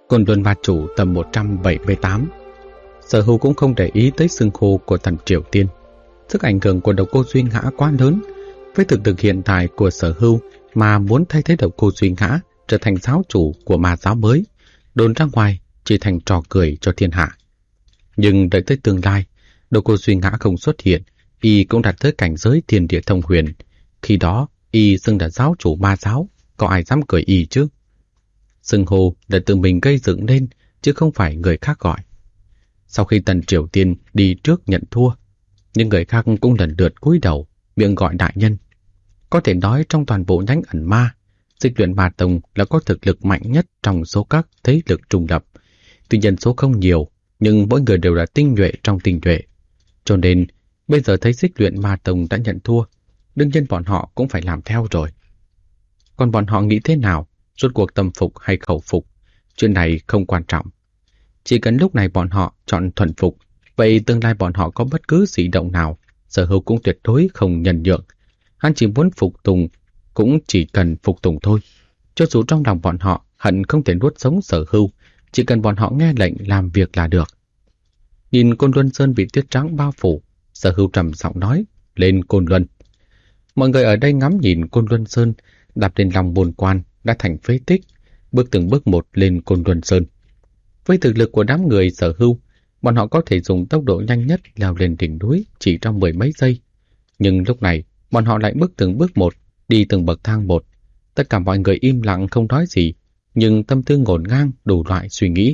Côn Luân Ma Chủ tầm 178. Sở Hưu cũng không để ý tới xưng hô của thần Triều Tiên. Sức ảnh hưởng của Độc Cô Duy Ngã quá lớn. Với thực lực hiện tại của Sở Hưu mà muốn thay thế Độc Cô Duy Ngã trở thành giáo chủ của ma giáo mới, đồn ra ngoài chỉ thành trò cười cho thiên hạ. Nhưng đợi tới tương lai, Độc Cô Duy Ngã không xuất hiện, y cũng đạt tới cảnh giới thiên địa thông huyền. Khi đó, y xưng là giáo chủ ma giáo, có ai dám cười y chứ? Xưng hô đã tự mình gây dựng lên, chứ không phải người khác gọi. Sau khi Tần Triều Tiên đi trước nhận thua, nhưng người khác cũng lần lượt cúi đầu, miệng gọi đại nhân. Có thể nói trong toàn bộ nhánh ẩn ma, Xích Luyện Ma Tông là có thực lực mạnh nhất trong số các thế lực trung lập. Tuy nhân số không nhiều, nhưng mỗi người đều là tinh nhuệ trong tinh nhuệ. Cho nên, bây giờ thấy Xích Luyện Ma Tông đã nhận thua, đương nhiên bọn họ cũng phải làm theo rồi. Còn bọn họ nghĩ thế nào, rốt cuộc tâm phục hay khẩu phục, chuyện này không quan trọng. Chỉ cần lúc này bọn họ chọn thuần phục, vậy tương lai bọn họ có bất cứ dị động nào, Sở Hưu cũng tuyệt đối không nhân nhượng. Hắn chỉ muốn phục tùng, cũng chỉ cần phục tùng thôi. Cho dù trong lòng bọn họ hận không thể nuốt sống Sở Hưu, chỉ cần bọn họ nghe lệnh làm việc là được. Nhìn Côn Luân Sơn bị tuyết trắng bao phủ, Sở Hưu trầm giọng nói, lên Côn Luân. Mọi người ở đây ngắm nhìn Côn Luân Sơn đạp lên lòng bồn quan đã thành phế tích, bước từng bước một lên Côn Luân Sơn. Với thực lực của đám người Sở Hưu, bọn họ có thể dùng tốc độ nhanh nhất leo lên đỉnh núi chỉ trong mười mấy giây. Nhưng lúc này, bọn họ lại bước từng bước một, đi từng bậc thang một. Tất cả mọi người im lặng không nói gì, nhưng tâm tư ngổn ngang đủ loại suy nghĩ.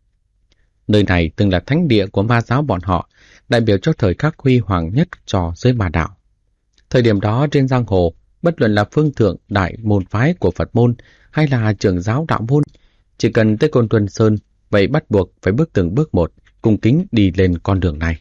Nơi này từng là thánh địa của ma giáo bọn họ, đại biểu cho thời khắc huy hoàng nhất cho giới ma đạo. Thời điểm đó trên giang hồ, bất luận là phương thượng đại môn phái của Phật môn hay là trưởng giáo đạo môn, chỉ cần tới Côn Luân Sơn, vậy bắt buộc phải bước từng bước một, cung kính đi lên con đường này.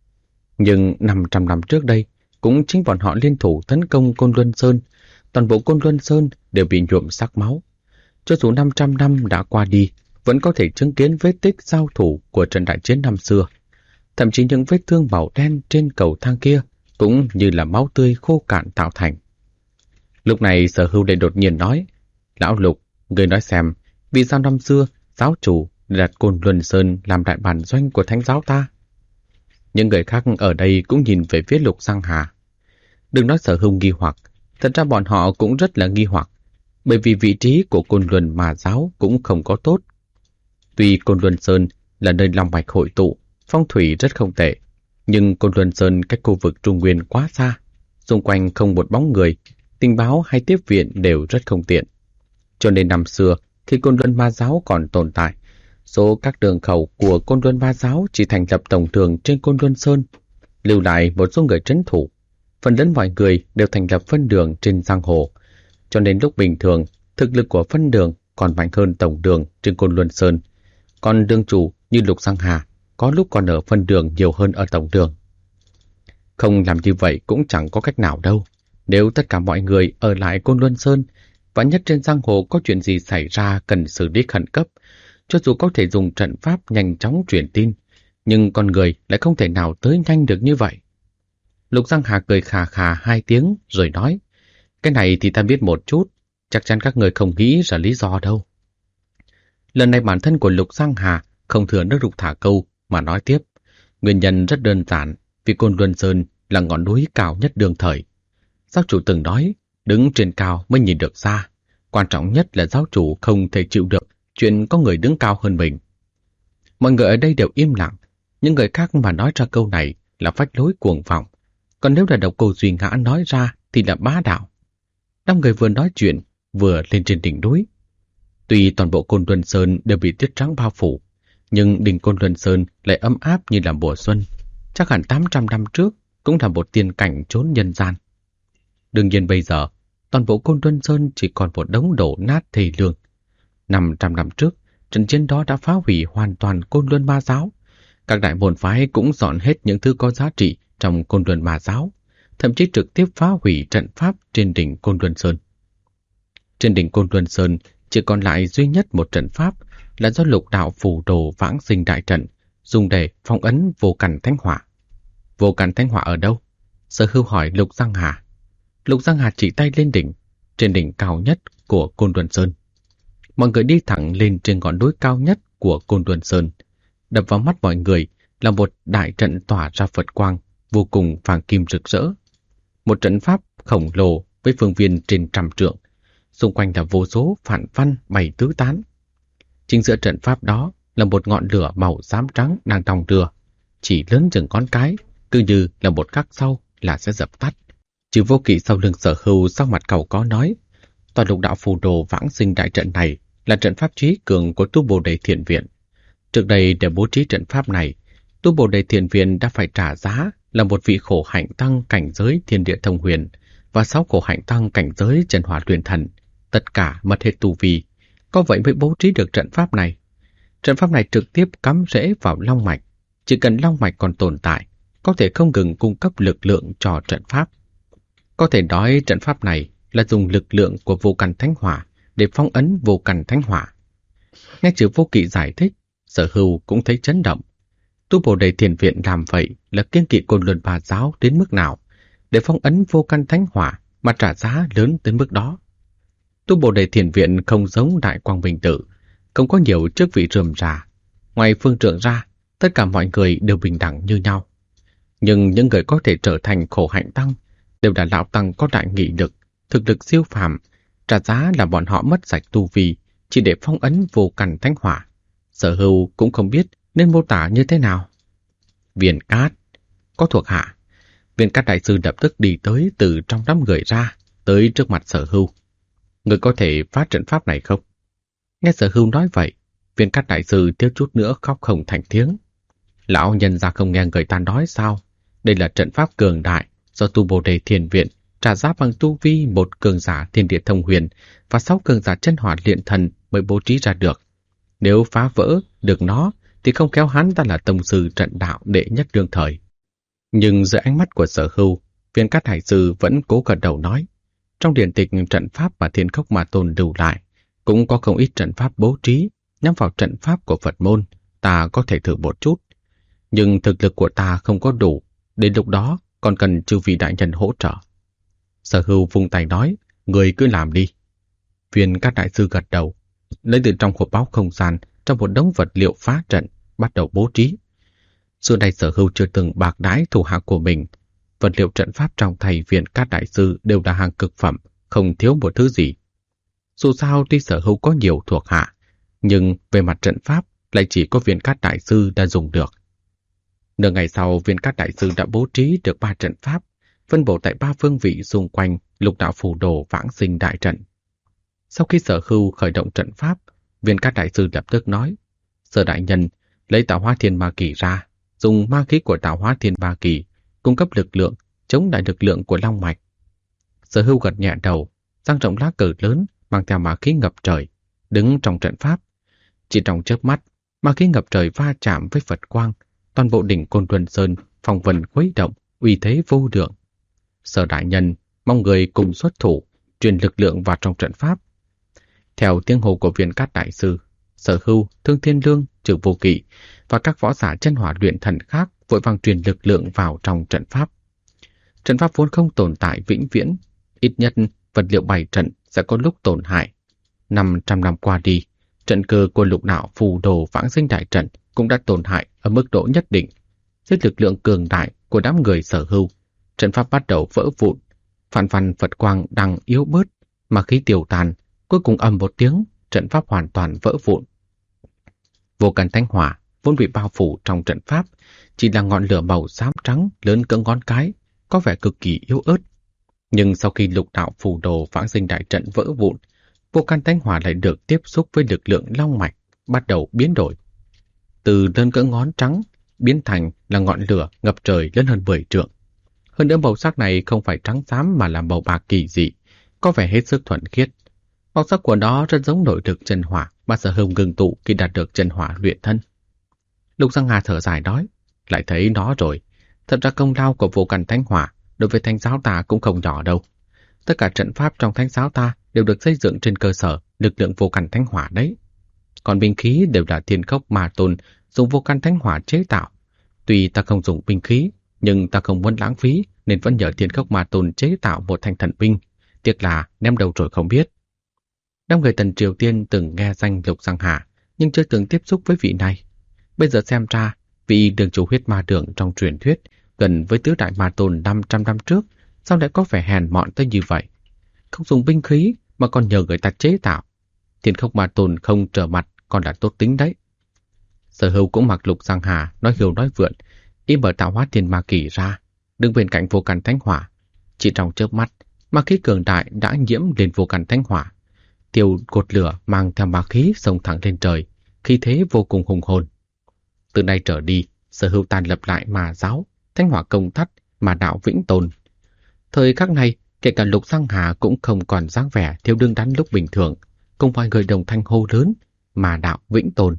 Nhưng 500 năm trước đây, cũng chính bọn họ liên thủ tấn công Côn Luân Sơn, toàn bộ Côn Luân Sơn đều bị nhuộm sắc máu. Cho dù 500 năm đã qua đi, vẫn có thể chứng kiến vết tích giao thủ của trận đại chiến năm xưa. Thậm chí những vết thương màu đen trên cầu thang kia cũng như là máu tươi khô cạn tạo thành. Lúc này Sở Hưu lại đột nhiên nói, Lão Lục, người nói xem, vì sao năm xưa giáo chủ đặt Côn Luân Sơn làm đại bản doanh của thánh giáo ta? Những người khác ở đây cũng nhìn về phía Lục Giang Hà. Đừng nói Sở Hưu nghi hoặc, thật ra bọn họ cũng rất là nghi hoặc, bởi vì vị trí của Côn Luân Ma giáo cũng không có tốt. Tuy Côn Luân Sơn là nơi long mạch hội tụ, phong thủy rất không tệ, nhưng Côn Luân Sơn cách khu vực Trung Nguyên quá xa, xung quanh không một bóng người, tình báo hay tiếp viện đều rất không tiện. Cho nên năm xưa, khi Côn Luân Ma giáo còn tồn tại, số các đường khẩu của Côn Luân Ma giáo chỉ thành lập tổng đường trên Côn Luân Sơn, lưu lại một số người trấn thủ. Phần lớn mọi người đều thành lập phân đường trên giang hồ, cho nên lúc bình thường, thực lực của phân đường còn mạnh hơn tổng đường trên Côn Luân Sơn. Còn đường chủ như Lục Giang Hà, có lúc còn ở phân đường nhiều hơn ở tổng đường. Không làm như vậy cũng chẳng có cách nào đâu. Nếu tất cả mọi người ở lại Côn Luân Sơn, và nhất trên giang hồ có chuyện gì xảy ra cần xử lý khẩn cấp, cho dù có thể dùng trận pháp nhanh chóng truyền tin, nhưng con người lại không thể nào tới nhanh được như vậy. Lục Giang Hà cười khà khà 2 tiếng rồi nói, cái này thì ta biết một chút, chắc chắn các người không nghĩ ra lý do đâu. Lần này bản thân của Lục Giang Hà không thừa nước đục thả câu mà nói tiếp, nguyên nhân rất đơn giản, vì Côn Luân Sơn là ngọn núi cao nhất đương thời. Giáo chủ từng nói, đứng trên cao mới nhìn được xa, quan trọng nhất là giáo chủ không thể chịu được chuyện có người đứng cao hơn mình. Mọi người ở đây đều im lặng, những người khác mà nói ra câu này là phách lối cuồng vọng, còn nếu là Độc Cô Duy Ngã nói ra thì là bá đạo. Năm người vừa nói chuyện, vừa lên trên đỉnh núi. Tuy toàn bộ Côn Luân Sơn đều bị tuyết trắng bao phủ, nhưng đỉnh Côn Luân Sơn lại ấm áp như là mùa xuân, chắc hẳn 800 năm trước cũng là một tiên cảnh chốn nhân gian. Đương nhiên bây giờ, toàn bộ Côn Luân Sơn chỉ còn một đống đổ nát thê lương. 500 năm trước, trận chiến đó đã phá hủy hoàn toàn Côn Luân Ma giáo. Các đại môn phái cũng dọn hết những thứ có giá trị trong Côn Luân Ma giáo, thậm chí trực tiếp phá hủy trận pháp trên đỉnh Côn Luân Sơn. Trên đỉnh Côn Luân Sơn chỉ còn lại duy nhất một trận pháp là do Lục đạo phù đồ vãng sinh đại trận, dùng để phong ấn vô căn thánh hỏa. Vô căn thánh hỏa ở đâu? Sở Hưu hỏi Lục Giang Hà. Lục Giang Hà chỉ tay lên đỉnh, trên đỉnh cao nhất của Côn Luân Sơn. Mọi người đi thẳng lên trên ngọn núi cao nhất của Côn Luân Sơn. Đập vào mắt mọi người là một đại trận tỏa ra Phật quang vô cùng vàng kim rực rỡ. Một trận pháp khổng lồ với phương viên trên 100 trượng, xung quanh là vô số phản văn bày tứ tán. Chính giữa trận pháp đó là một ngọn lửa màu xám trắng đang đong đưa, chỉ lớn chừng ngón cái, cứ như là một khắc sau là sẽ dập tắt. Trừ Vô Kỵ sau lưng Sở Hưu sắc mặt cầu có nói, toàn lục đạo phù đồ vãng sinh đại trận này là trận pháp trí cường của Tu Bồ Đề Thiền Viện. Trước đây để bố trí trận pháp này, Tu Bồ Đề Thiền Viện đã phải trả giá là một vị khổ hạnh tăng cảnh giới thiên địa thông huyền và 6 khổ hạnh tăng cảnh giới chân hỏa luyện thần, tất cả mất hết tu vi. Có vậy mới bố trí được trận pháp này. Trận pháp này trực tiếp cắm rễ vào long mạch, chỉ cần long mạch còn tồn tại, có thể không ngừng cung cấp lực lượng cho trận pháp. Có thể nói trận pháp này là dùng lực lượng của vô căn thánh hỏa để phong ấn vô căn thánh hỏa. Nghe Trừ Vô Kỵ giải thích, Sở Hưu cũng thấy chấn động. Tu Bồ Đề Thiền Viện làm vậy là kiêng kỵ Côn Luân Bà Giáo đến mức nào, để phong ấn vô căn thánh hỏa mà trả giá lớn tới mức đó. Tu Bồ Đề Thiền Viện không giống Đại Quang Minh Tự, không có nhiều chức vị rườm rà. Ngoài phương trưởng ra, tất cả mọi người đều bình đẳng như nhau. Nhưng những người có thể trở thành khổ hạnh tăng đều là lão tăng có đại nghị lực, thực lực siêu phàm, trả giá là bọn họ mất sạch tu vi chỉ để phong ấn vô căn thánh hỏa. Sở Hưu cũng không biết nên mô tả như thế nào. Viên Cát có thuộc hạ. Viên Cát đại sư lập tức đi tới từ trong đám người ra, tới trước mặt Sở Hưu. Người có thể phá trận pháp này không? Nghe Sở Hưu nói vậy, Viên Cát đại sư thiếu chút nữa khóc không thành tiếng. Lão nhân ra không nghe người ta nói sao? Đây là trận pháp cường đại do Tu Bồ Đề Thiền Viện trả giá bằng tu vi một cường giả thiên địa thông huyền và 6 cường giả chân hỏa luyện thần mới bố trí ra được. Nếu phá vỡ được nó thì không khéo hắn ta là tông sư trận đạo đệ nhất đương thời. Nhưng dưới ánh mắt của Sở Hưu, Viên Cát đại sư vẫn cố gật đầu nói, trong điển tịch trận pháp mà Thiên Khốc Ma Tôn lưu lại cũng có không ít trận pháp bố trí nhắm vào trận pháp của Phật môn, ta có thể thử một chút. Nhưng thực lực của ta không có đủ, đến lúc đó còn cần chư vị đại nhân hỗ trợ. Sở Hưu vung tay nói, người cứ làm đi. Viên Cát đại sư gật đầu, lấy từ trong hộp báu không gian trong một đống vật liệu phá trận, bắt đầu bố trí. Xưa nay Sở Hưu chưa từng bạc đãi thủ hạ của mình. Vật liệu trận pháp trong tay Viên Cát đại sư đều là hàng cực phẩm, không thiếu một thứ gì. Dù sao tuy Sở Hưu có nhiều thuộc hạ, nhưng về mặt trận pháp lại chỉ có Viên Cát đại sư đã dùng được. Nửa ngày sau, Viên Cát đại sư đã bố trí được 3 trận pháp, phân bổ tại 3 phương vị xung quanh lục đạo phù đồ vãng sinh đại trận. Sau khi Sở Hưu khởi động trận pháp, Viên Cát đại sư lập tức nói, Sở đại nhân lấy Tạo Hóa Thiên Ma Kỳ ra, dùng ma khí của Tạo Hóa Thiên Ma Kỳ cung cấp lực lượng chống lại lực lượng của long mạch. Sở Hưu gật nhẹ đầu, dang rộng lá cờ lớn mang theo ma khí ngập trời, đứng trong trận pháp. Chỉ trong chớp mắt, ma khí ngập trời va chạm với Phật quang, toàn bộ đỉnh Côn Luân Sơn phong vân khuấy động, uy thế vô lượng. Sở đại nhân mong người cùng xuất thủ, truyền lực lượng vào trong trận pháp. Theo tiếng hô của Viên Cát đại sư, Sở Hưu, Thương Thiên Lương, Trừ Vô Kỵ và các võ giả chân hỏa luyện thần khác vội vàng truyền lực lượng vào trong trận pháp. Trận pháp vốn không tồn tại vĩnh viễn, ít nhất vật liệu bày trận sẽ có lúc tổn hại. 500 năm qua đi, trận cơ của lục đạo phù đồ vãng sinh đại trận cũng đã tổn hại ở mức độ nhất định. Dưới lực lượng cường đại của đám người Sở Hưu, trận pháp bắt đầu vỡ vụn, phản văn Phật quang đang yếu bớt, mà khí tiêu tàn, cuối cùng ầm một tiếng, trận pháp hoàn toàn vỡ vụn. Vô căn thánh hỏa vốn bị bao phủ trong trận pháp, chỉ là ngọn lửa màu xám trắng lớn cỡ ngón cái, có vẻ cực kỳ yếu ớt. Nhưng sau khi lục đạo phù đồ vãng sinh đại trận vỡ vụn, vô căn thánh hỏa lại được tiếp xúc với lực lượng long mạch, bắt đầu biến đổi. Từ đơn cỡ ngón trắng biến thành là ngọn lửa ngập trời lớn hơn 10 trượng. Hơn nữa màu sắc này không phải trắng xám mà là màu bạc kỳ dị, có vẻ hết sức thuần khiết. Màu sắc của nó rất giống nội lực chân hỏa mà Sở Hưu ngừng tụ khi đạt được chân hỏa luyện thân. Lục Giang Hà thở dài nói, lại thấy nó rồi. Thật ra công lao của vô căn thánh hỏa đối với thánh giáo ta cũng không nhỏ đâu. Tất cả trận pháp trong thánh giáo ta đều được xây dựng trên cơ sở lực lượng vô căn thánh hỏa đấy. Còn binh khí đều là Thiên Khốc Ma Tôn dùng vô căn thánh hỏa chế tạo. Tuy ta không dùng binh khí, nhưng ta không muốn lãng phí nên vẫn nhờ Thiên Khốc Ma Tôn chế tạo một thanh thần binh. Tiếc là ném đâu rồi không biết. Đám người Tần Triều Tiên từng nghe danh Lục Giang Hà nhưng chưa từng tiếp xúc với vị này. Bây giờ xem ra, vị đường chủ huyết ma đường trong truyền thuyết gần với tứ đại ma tôn 500 năm trước, sao lại có vẻ hèn mọn tới như vậy? Không dùng binh khí mà còn nhờ người ta chế tạo. Thiên Không Ma Tôn không trở mặt còn là tốt tính đấy. Sở Hưu cũng mặc Lục Giang Hà nói hiu nói vượn, y mở tạo hóa thiên ma kỳ ra, đứng bên cạnh vô căn thánh hỏa. Chỉ trong chớp mắt, ma khí cường đại đã nhiễm lên vô căn thánh hỏa. Tiêu cột lửa mang theo ma khí xông thẳng lên trời, khí thế vô cùng hùng hồn. Từ nay trở đi, Sở Hưu tàn lập lại ma giáo, thánh hỏa công thắt, mà đạo vĩnh tồn. Thời khắc này, kể cả Lục Giang Hà cũng không còn dáng vẻ thiếu đương đắn lúc bình thường, cùng mọi người đồng thanh hô lớn, mà đạo vĩnh tồn.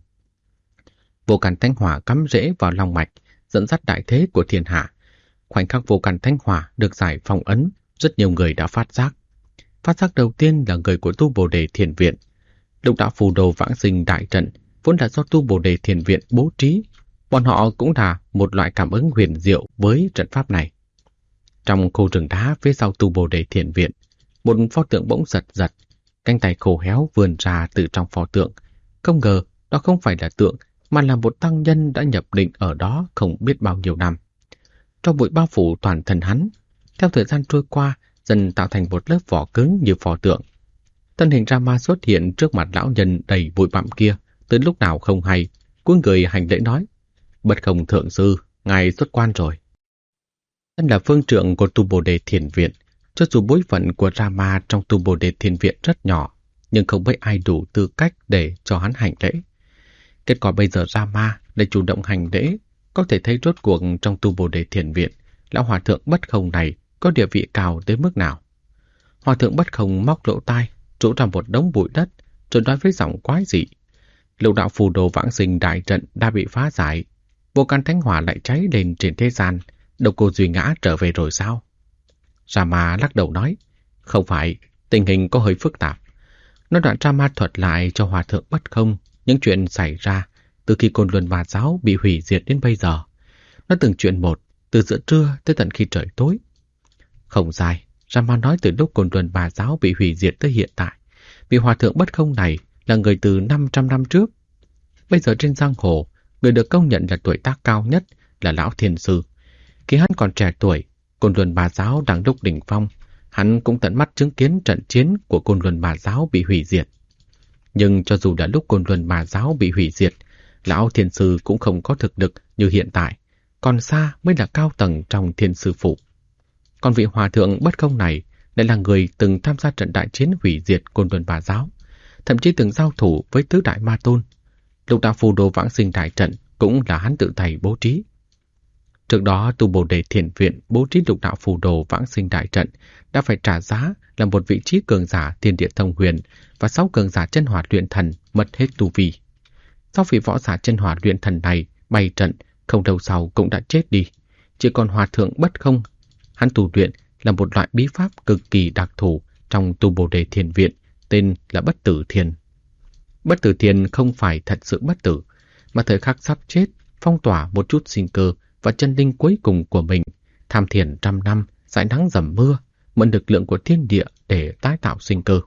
Vô căn thánh hỏa cắm rễ vào lòng mạch, dẫn dắt đại thế của thiên hạ. Khoảnh khắc vô căn thánh hỏa được giải phong ấn, rất nhiều người đã phát giác. Phát giác đầu tiên là người của Tu Bồ Đề Thiền Viện. Lục đạo phù đồ vãng sinh đại trận vốn là do Tu Bồ Đề Thiền Viện bố trí. Bọn họ cũng là một loại cảm ứng huyền diệu với trận pháp này. Trong khu rừng đá phía sau Tu Bồ Đề Thiền Viện, một pho tượng bỗng giật giật, cánh tay khô héo vươn ra từ trong pho tượng. Không ngờ đó không phải là tượng, mà là một tăng nhân đã nhập định ở đó không biết bao nhiêu năm. Tro bụi bao phủ toàn thân hắn, theo thời gian trôi qua, dần tạo thành một lớp vỏ cứng như pho tượng. Thân hình Rama xuất hiện trước mặt lão nhân đầy bụi bặm kia, tới lúc nào không hay, cúi người hành lễ nói: "Bất Không thượng sư, ngài xuất quan rồi." Thân là phương trượng của Tu Bồ Đề Thiền Viện, cho dù bối phận của Rama trong Tu Bồ Đề Thiền Viện rất nhỏ, nhưng không mấy ai đủ tư cách để cho hắn hành lễ. Kết quả bây giờ Rama để chủ động hành lễ, có thể thấy rốt cuộc trong Tu Bồ Đề Thiền Viện, lão hòa thượng Bất Không này có địa vị cao tới mức nào. Hòa thượng Bất Không móc lỗ tai, rũ ra một đống bụi đất, rồi nói với giọng quái dị: "Lục đạo phù đồ vãng sinh đại trận đã bị phá giải, vô căn thánh hỏa lại cháy lên trên thế gian, Độc Cô Duy Ngã trở về rồi sao?" Rama lắc đầu nói: "Không phải, tình hình có hơi phức tạp." Nó đoạn Rama thuật lại cho hòa thượng Bất Không những chuyện xảy ra từ khi Côn Luân Ma giáo bị hủy diệt đến bây giờ. Nó từng chuyện một, từ giữa trưa tới tận khi trời tối. Không sai, Rama nói từ lúc Côn Luân Ma giáo bị hủy diệt tới hiện tại, vì hòa thượng Bất Không này là người từ 500 năm trước. Bây giờ trên giang hồ, người được công nhận là tuổi tác cao nhất là Lão Thiên Sư. Khi hắn còn trẻ tuổi, Côn Luân Ma giáo đang lúc đỉnh phong, hắn cũng tận mắt chứng kiến trận chiến của Côn Luân Ma giáo bị hủy diệt. Nhưng cho dù đã lúc Côn Luân Ma giáo bị hủy diệt, Lão Thiên Sư cũng không có thực lực như hiện tại, còn xa mới là cao tầng trong Thiên Sư Phụ. Còn vị hòa thượng Bất Không này lại là người từng tham gia trận đại chiến hủy diệt Côn Luân Ma giáo, thậm chí từng giao thủ với tứ đại ma tôn. Lục đạo phù đồ vãng sinh đại trận cũng là hắn tự tay bố trí. Trước đó, Tu Bồ Đề Thiền Viện bố trí lục đạo phù đồ vãng sinh đại trận đã phải trả giá là một vị trí cường giả thiên địa thông huyền và 6 cường giả chân hỏa luyện thần mất hết tu vi. Sau vị võ giả chân hỏa luyện thần này bày trận, không lâu sau cũng đã chết đi. Chỉ còn hòa thượng Bất Không, hắn tu luyện là một loại bí pháp cực kỳ đặc thù trong Tu Bồ Đề Thiền Viện, tên là Bất Tử Thiền. Bất Tử Thiền không phải thật sự bất tử, mà thời khắc sắp chết phong tỏa một chút sinh cơ và chân linh cuối cùng của mình, tham thiền trăm năm, dãi nắng dầm mưa, mượn lực lượng của thiên địa để tái tạo sinh cơ.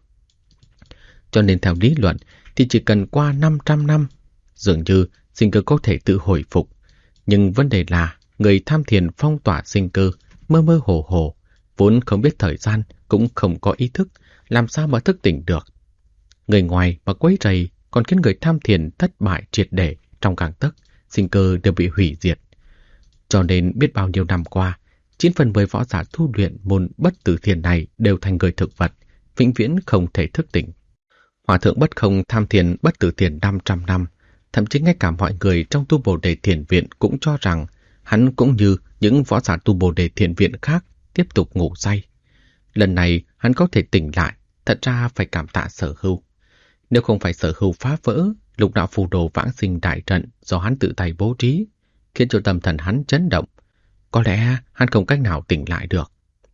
Cho nên theo lý luận thì chỉ cần qua 500 năm, dường như sinh cơ có thể tự hồi phục. Nhưng vấn đề là người tham thiền phong tỏa sinh cơ, mơ mơ hồ hồ, vốn không biết thời gian, cũng không có ý thức, làm sao mà thức tỉnh được. Người ngoài mà quấy rầy còn khiến người tham thiền thất bại triệt để trong gang tấc, sinh cơ đều bị hủy diệt. Cho nên biết bao nhiêu năm qua, 9 phần 10 võ giả tu luyện môn Bất Tử Thiền này đều thành người thực vật, vĩnh viễn không thể thức tỉnh. Hòa thượng Bất Không tham thiền Bất Tử Thiền 500 năm, thậm chí ngay cả mọi người trong Tu Bồ Đề Thiền Viện cũng cho rằng hắn cũng như những võ giả Tu Bồ Đề Thiền Viện khác tiếp tục ngủ say. Lần này hắn có thể tỉnh lại, thật ra phải cảm tạ Sở Hưu. Nếu không phải Sở Hưu phá vỡ lục đạo phù đồ vãng sinh đại trận do hắn tự tay bố trí, khiến cho tâm thần hắn chấn động, có lẽ hắn không cách nào tỉnh lại được.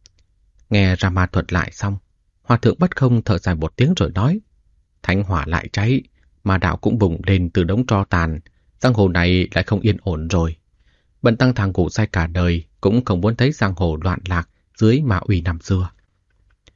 Nghe Rama thuật lại xong, hòa thượng Bất Không thở dài một tiếng rồi nói: "Thánh hỏa lại cháy, ma đạo cũng bùng lên từ đống tro tàn, giang hồ này lại không yên ổn rồi. Bần tăng thằng ngủ say cả đời cũng không muốn thấy giang hồ loạn lạc dưới ma uy năm xưa."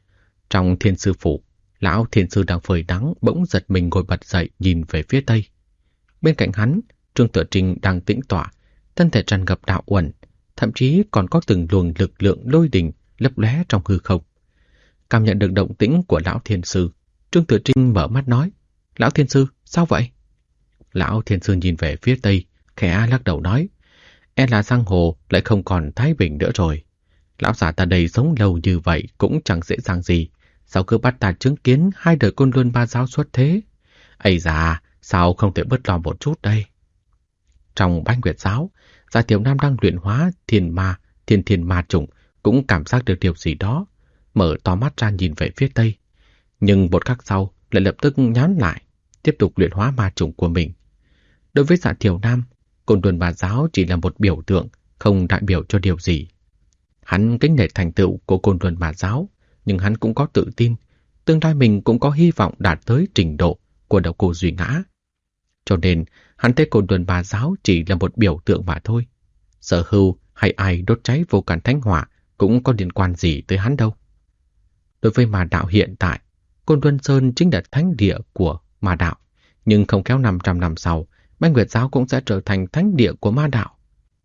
Trong Thiên Sư Phủ, Lão Thiên Sư đang phơi nắng bỗng giật mình ngồi bật dậy nhìn về phía tây, Bên cạnh hắn, Trương Tử Trinh đang tĩnh tọa, thân thể tràn ngập đạo uẩn, thậm chí còn có từng luồng lực lượng lôi đình lấp lóe trong hư không. Cảm nhận được động tĩnh của Lão Thiên Sư, Trương Tử Trinh mở mắt nói: Lão Thiên Sư, sao vậy? Lão Thiên Sư nhìn về phía tây, khẽ lắc đầu nói: E là giang hồ lại không còn thái bình nữa rồi. Lão già ta đây sống lâu như vậy cũng chẳng dễ dàng gì, sao cứ bắt ta chứng kiến hai đời Côn Luân Ba Giáo xuất thế? Ây da, sao không thể bớt lo một chút đây? Trong Bách Nguyệt Giáo, Gia Tiểu Nam đang luyện hóa thiên ma chủng cũng cảm giác được điều gì đó, mở to mắt ra nhìn về phía tây. Nhưng một khắc sau lại lập tức nhắm lại, tiếp tục luyện hóa ma chủng của mình. Đối với Dạ Tiểu Nam, Côn Luân Ba Giáo chỉ là một biểu tượng, không đại biểu cho điều gì. Hắn kính nể thành tựu của Côn Luân Ba Giáo, nhưng hắn cũng có tự tin, tương lai mình cũng có hy vọng đạt tới trình độ của Độc Cô Duy Ngã. Cho nên, hắn thấy Côn Luân Ba Giáo chỉ là một biểu tượng mà thôi. Sở Hưu hay ai đốt cháy Vô Can Thánh Hỏa cũng có liên quan gì tới hắn đâu. Đối với ma đạo hiện tại, Côn Luân Sơn chính là thánh địa của ma đạo, nhưng không khéo 500 năm sau, Bách Nguyệt Giáo cũng sẽ trở thành thánh địa của ma đạo.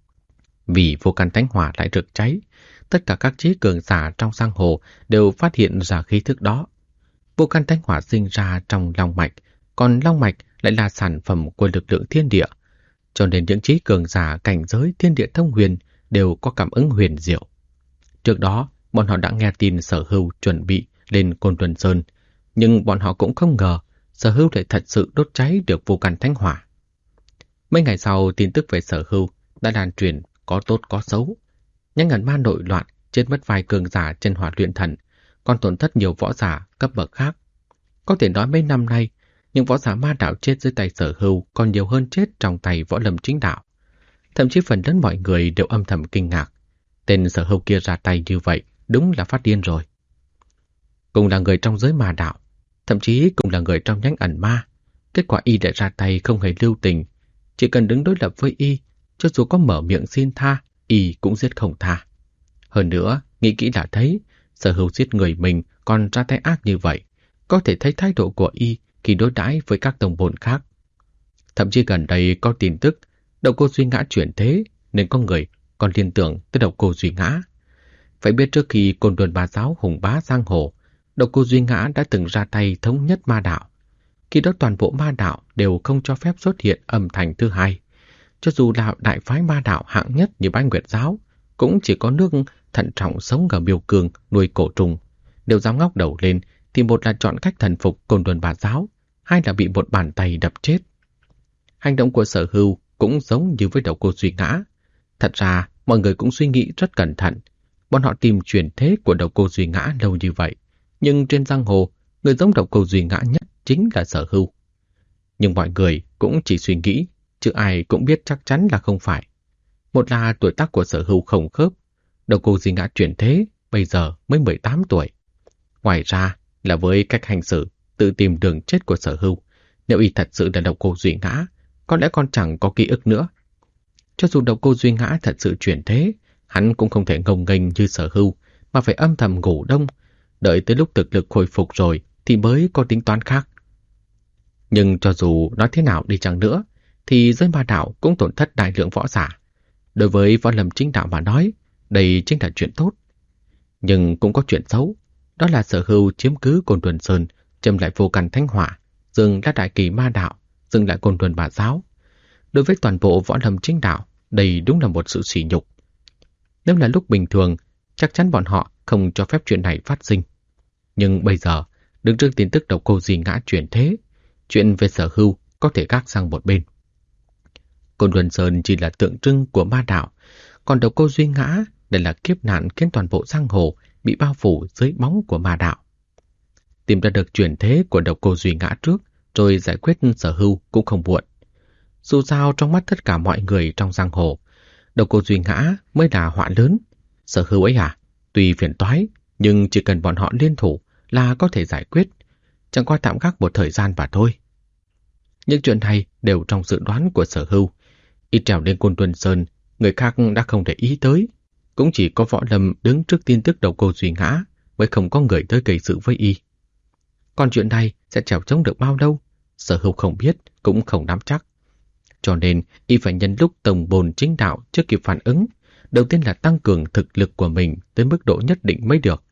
Vì Vô Can Thánh Hỏa lại rực cháy, tất cả các trí cường giả trong giang hồ đều phát hiện ra khí thức đó. Vô Can Thánh Hỏa sinh ra trong long mạch, còn long mạch lại là sản phẩm của lực lượng thiên địa, cho nên những trí cường giả cảnh giới thiên địa thông huyền đều có cảm ứng huyền diệu. Trước đó, bọn họ đã nghe tin Sở Hưu chuẩn bị lên Côn Luân Sơn, nhưng bọn họ cũng không ngờ Sở Hưu lại thật sự đốt cháy được Vô Can Thánh Hỏa. Mấy ngày sau, tin tức về Sở Hưu đã lan truyền có tốt có xấu. Nhanh ngần ma nội loạn, chết mất vài cường giả trên Hỏa Luyện Thần, còn tổn thất nhiều võ giả cấp bậc khác. Có thể nói mấy năm nay, những võ giả ma đạo chết dưới tay Sở Hưu còn nhiều hơn chết trong tay võ lâm chính đạo. Thậm chí phần lớn mọi người đều âm thầm kinh ngạc. Tên Sở Hưu kia ra tay như vậy đúng là phát điên rồi. Cùng là người trong giới ma đạo, thậm chí cùng là người trong nhánh ẩn ma, kết quả y đã ra tay không hề lưu tình. Chỉ cần đứng đối lập với y, cho dù có mở miệng xin tha, y cũng giết không tha. Hơn nữa, nghĩ kỹ là thấy, Sở Hưu giết người mình còn ra tay ác như vậy, có thể thấy thái độ của y khi đối đãi với các tông môn khác. Thậm chí gần đây có tin tức Độc Cô Duy Ngã chuyển thế, nên có người còn liên tưởng tới Độc Cô Duy Ngã. Phải biết trước khi Côn Luân Ba Giáo hùng bá giang hồ, Độc Cô Duy Ngã đã từng ra tay thống nhất ma đạo. Khi đó toàn bộ ma đạo đều không cho phép xuất hiện âm thanh thứ hai. Cho dù là đại phái ma đạo hạng nhất như Bách Nguyệt Giáo, cũng chỉ có nước thận trọng sống ở Miêu Cương nuôi cổ trùng. Đều dám ngóc đầu lên thì một là chọn cách thần phục Côn Luân Ba Giáo, hai là bị một bàn tay đập chết. Hành động của Sở Hưu cũng giống như với Độc Cô Duy Ngã. Thật ra, mọi người cũng suy nghĩ rất cẩn thận. Bọn họ tìm chuyển thế của Độc Cô Duy Ngã lâu như vậy, nhưng trên giang hồ, người giống Độc Cô Duy Ngã nhất chính là Sở Hưu. Nhưng mọi người cũng chỉ suy nghĩ, chứ ai cũng biết chắc chắn là không phải. Một là tuổi tác của Sở Hưu không khớp, Độc Cô Duy Ngã chuyển thế bây giờ mới 18 tuổi. Ngoài ra là với cách hành xử, tự tìm đường chết của Sở Hưu, nếu y thật sự là Độc Cô Duy Ngã, có lẽ còn chẳng có ký ức nữa. Cho dù Độc Cô Duy Ngã thật sự chuyển thế, hắn cũng không thể ngông nghênh như Sở Hưu, mà phải âm thầm ngủ đông, đợi tới lúc thực lực hồi phục rồi thì mới có tính toán khác. Nhưng cho dù nói thế nào đi chăng nữa, thì giới ma đạo cũng tổn thất đại lượng võ giả. Đối với võ lâm chính đạo mà nói, đây chính là chuyện tốt. Nhưng cũng có chuyện xấu, đó là Sở Hưu chiếm cứ Côn Luân Sơn, châm lại Vô Can Thánh Hỏa, dừng là đại kỳ ma đạo, dừng lại Côn Luân Ba Giáo. Đối với toàn bộ võ lâm chính đạo, đây đúng là một sự sỉ nhục. Nếu là lúc bình thường, chắc chắn bọn họ không cho phép chuyện này phát sinh. Nhưng bây giờ, đứng trước tin tức Độc Cô Duy Ngã chuyển thế, chuyện về Sở Hưu có thể gác sang một bên. Côn Luân Sơn chỉ là tượng trưng của ma đạo, còn Độc Cô Duy Ngã đây là kiếp nạn khiến toàn bộ giang hồ bị bao phủ dưới bóng của ma đạo. Tìm ra được chuyển thế của Độc Cô Duy Ngã trước, rồi giải quyết Sở Hưu cũng không muộn. Dù sao trong mắt tất cả mọi người trong giang hồ, Độc Cô Duy Ngã mới là họa lớn. Sở Hưu ấy tuy phiền toái, nhưng chỉ cần bọn họ liên thủ là có thể giải quyết, chẳng qua tạm gác một thời gian và thôi. Những chuyện này đều trong dự đoán của Sở Hưu. Y trèo lên Côn Luân Sơn, người khác đã không để ý tới. Cũng chỉ có võ lâm đứng trước tin tức Độc Cô Duy Ngã mới không có người tới gây sự với y. Còn chuyện này sẽ trèo chống được bao lâu, Sở Hưu không biết, cũng không nắm chắc. Cho nên, y phải nhân lúc tổng bồn chính đạo chưa kịp phản ứng, đầu tiên là tăng cường thực lực của mình tới mức độ nhất định mới được.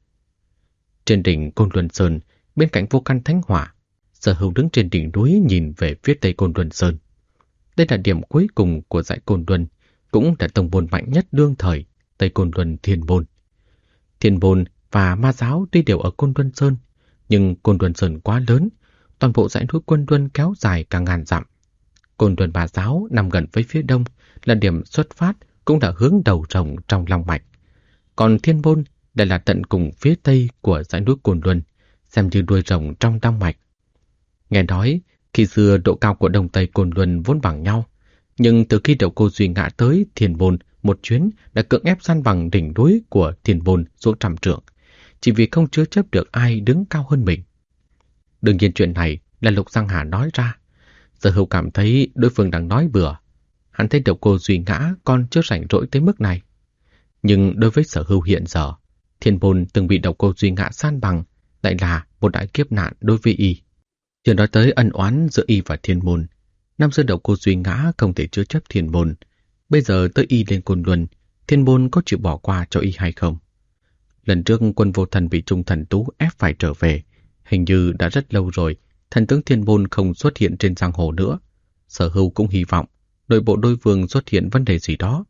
Trên đỉnh Côn Luân Sơn, bên cạnh Vô Căn Thánh Hỏa, Sở Hữu đứng trên đỉnh núi nhìn về phía tây Côn Luân Sơn. Đây là điểm cuối cùng của dãy Côn Luân, cũng là tổng bồn mạnh nhất đương thời, Tây Côn Luân Thiên Bồn. Thiên Bồn và Ma Giáo tuy đều ở Côn Luân Sơn, nhưng Côn Luân Sơn quá lớn, toàn bộ dãy núi Côn Luân kéo dài cả ngàn dặm. Côn Luân Ma Giáo nằm gần với phía đông, là điểm xuất phát, cũng là hướng đầu rồng trong long mạch. Còn Thiên Bồn đây là tận cùng phía tây của dãy núi Côn Luân, xem như đuôi rồng trong long mạch. Nghe nói, khi xưa độ cao của Đông Tây Côn Luân vốn bằng nhau, nhưng từ khi Độc Cô Duy ngã tới Thiên Bồn một chuyến đã cưỡng ép san bằng đỉnh núi của Thiên Bồn xuống 100 trượng, chỉ vì không chứa chấp được ai đứng cao hơn mình. Đương nhiên chuyện này là Lục Giang Hà nói ra. Sở Hữu cảm thấy đối phương đang nói bừa. Hắn thấy Độc Cô Duy ngã còn chưa rảnh rỗi tới mức này. Nhưng đối với Sở Hữu hiện giờ, Thiên Bồn từng bị Độc Cô Duy ngã san bằng, lại là một đại kiếp nạn đối với y. Chưa nói tới ân oán giữa y và Thiên Bồn. Năm xưa Độc Cô Duy ngã không thể chứa chấp Thiên Bồn. Bây giờ tới y lên Côn Luân, Thiên Bồn có chịu bỏ qua cho y hay không? Lần trước Quân Vô Thần bị Trung Thần Tú ép phải trở về, hình như đã rất lâu rồi, thần tướng Thiên Bồn không xuất hiện trên giang hồ nữa. Sở Hữu cũng hy vọng nội bộ đối phương xuất hiện vấn đề gì đó.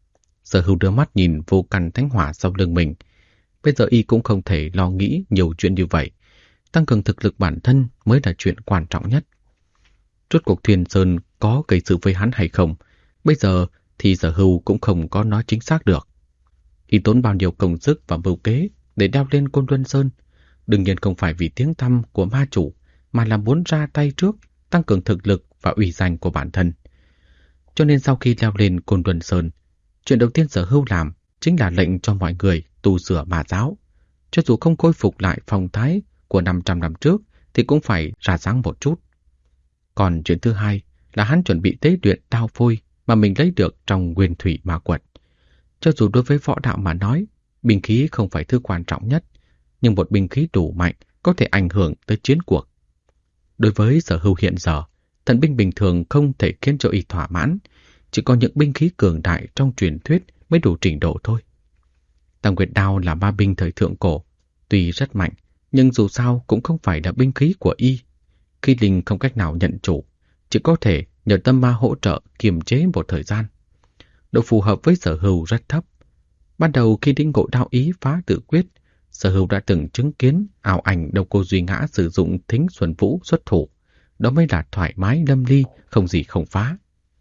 Sở Hữu đưa mắt nhìn Vô Căn Thánh Hỏa sau lưng mình. Bây giờ y cũng không thể lo nghĩ nhiều chuyện như vậy. Tăng cường thực lực bản thân mới là chuyện quan trọng nhất. Rốt cuộc Thuyền Sơn có gây sự với hắn hay không, bây giờ thì Sở Hữu cũng không có nói chính xác được. Y tốn bao nhiêu công sức và mưu kế để đeo lên Côn Luân Sơn, đương nhiên không phải vì tiếng tăm của ma chủ, mà là muốn ra tay trước, tăng cường thực lực và uy danh của bản thân. Cho nên sau khi leo lên Côn Luân Sơn, chuyện đầu tiên Sở Hữu làm chính là lệnh cho mọi người tu sửa Ma Giáo. Cho dù không khôi phục lại phong thái của 500 năm trước thì cũng phải ra dáng một chút. Còn chuyện thứ hai là hắn chuẩn bị tế luyện đao phôi mà mình lấy được trong Nguyên Thủy Ma Quật. Cho dù đối với võ đạo mà nói, binh khí không phải thứ quan trọng nhất, nhưng một binh khí đủ mạnh có thể ảnh hưởng tới chiến cuộc. Đối với Sở Hữu hiện giờ, thần binh bình thường không thể khiến cho y thỏa mãn, chỉ có những binh khí cường đại trong truyền thuyết mới đủ trình độ thôi. Tam Nguyệt Đao là ma binh thời thượng cổ, tuy rất mạnh, nhưng dù sao cũng không phải là binh khí của y. Khi linh không cách nào nhận chủ, chỉ có thể nhờ tâm ma hỗ trợ kiềm chế một thời gian. Độ phù hợp với Sở Hữu rất thấp. Ban đầu khi lĩnh ngộ đao ý phá tự quyết, Sở Hữu đã từng chứng kiến ảo ảnh Độc Cô Duy ngã sử dụng Thính Xuân Vũ xuất thủ. Đó mới là thoải mái lâm ly, không gì không phá.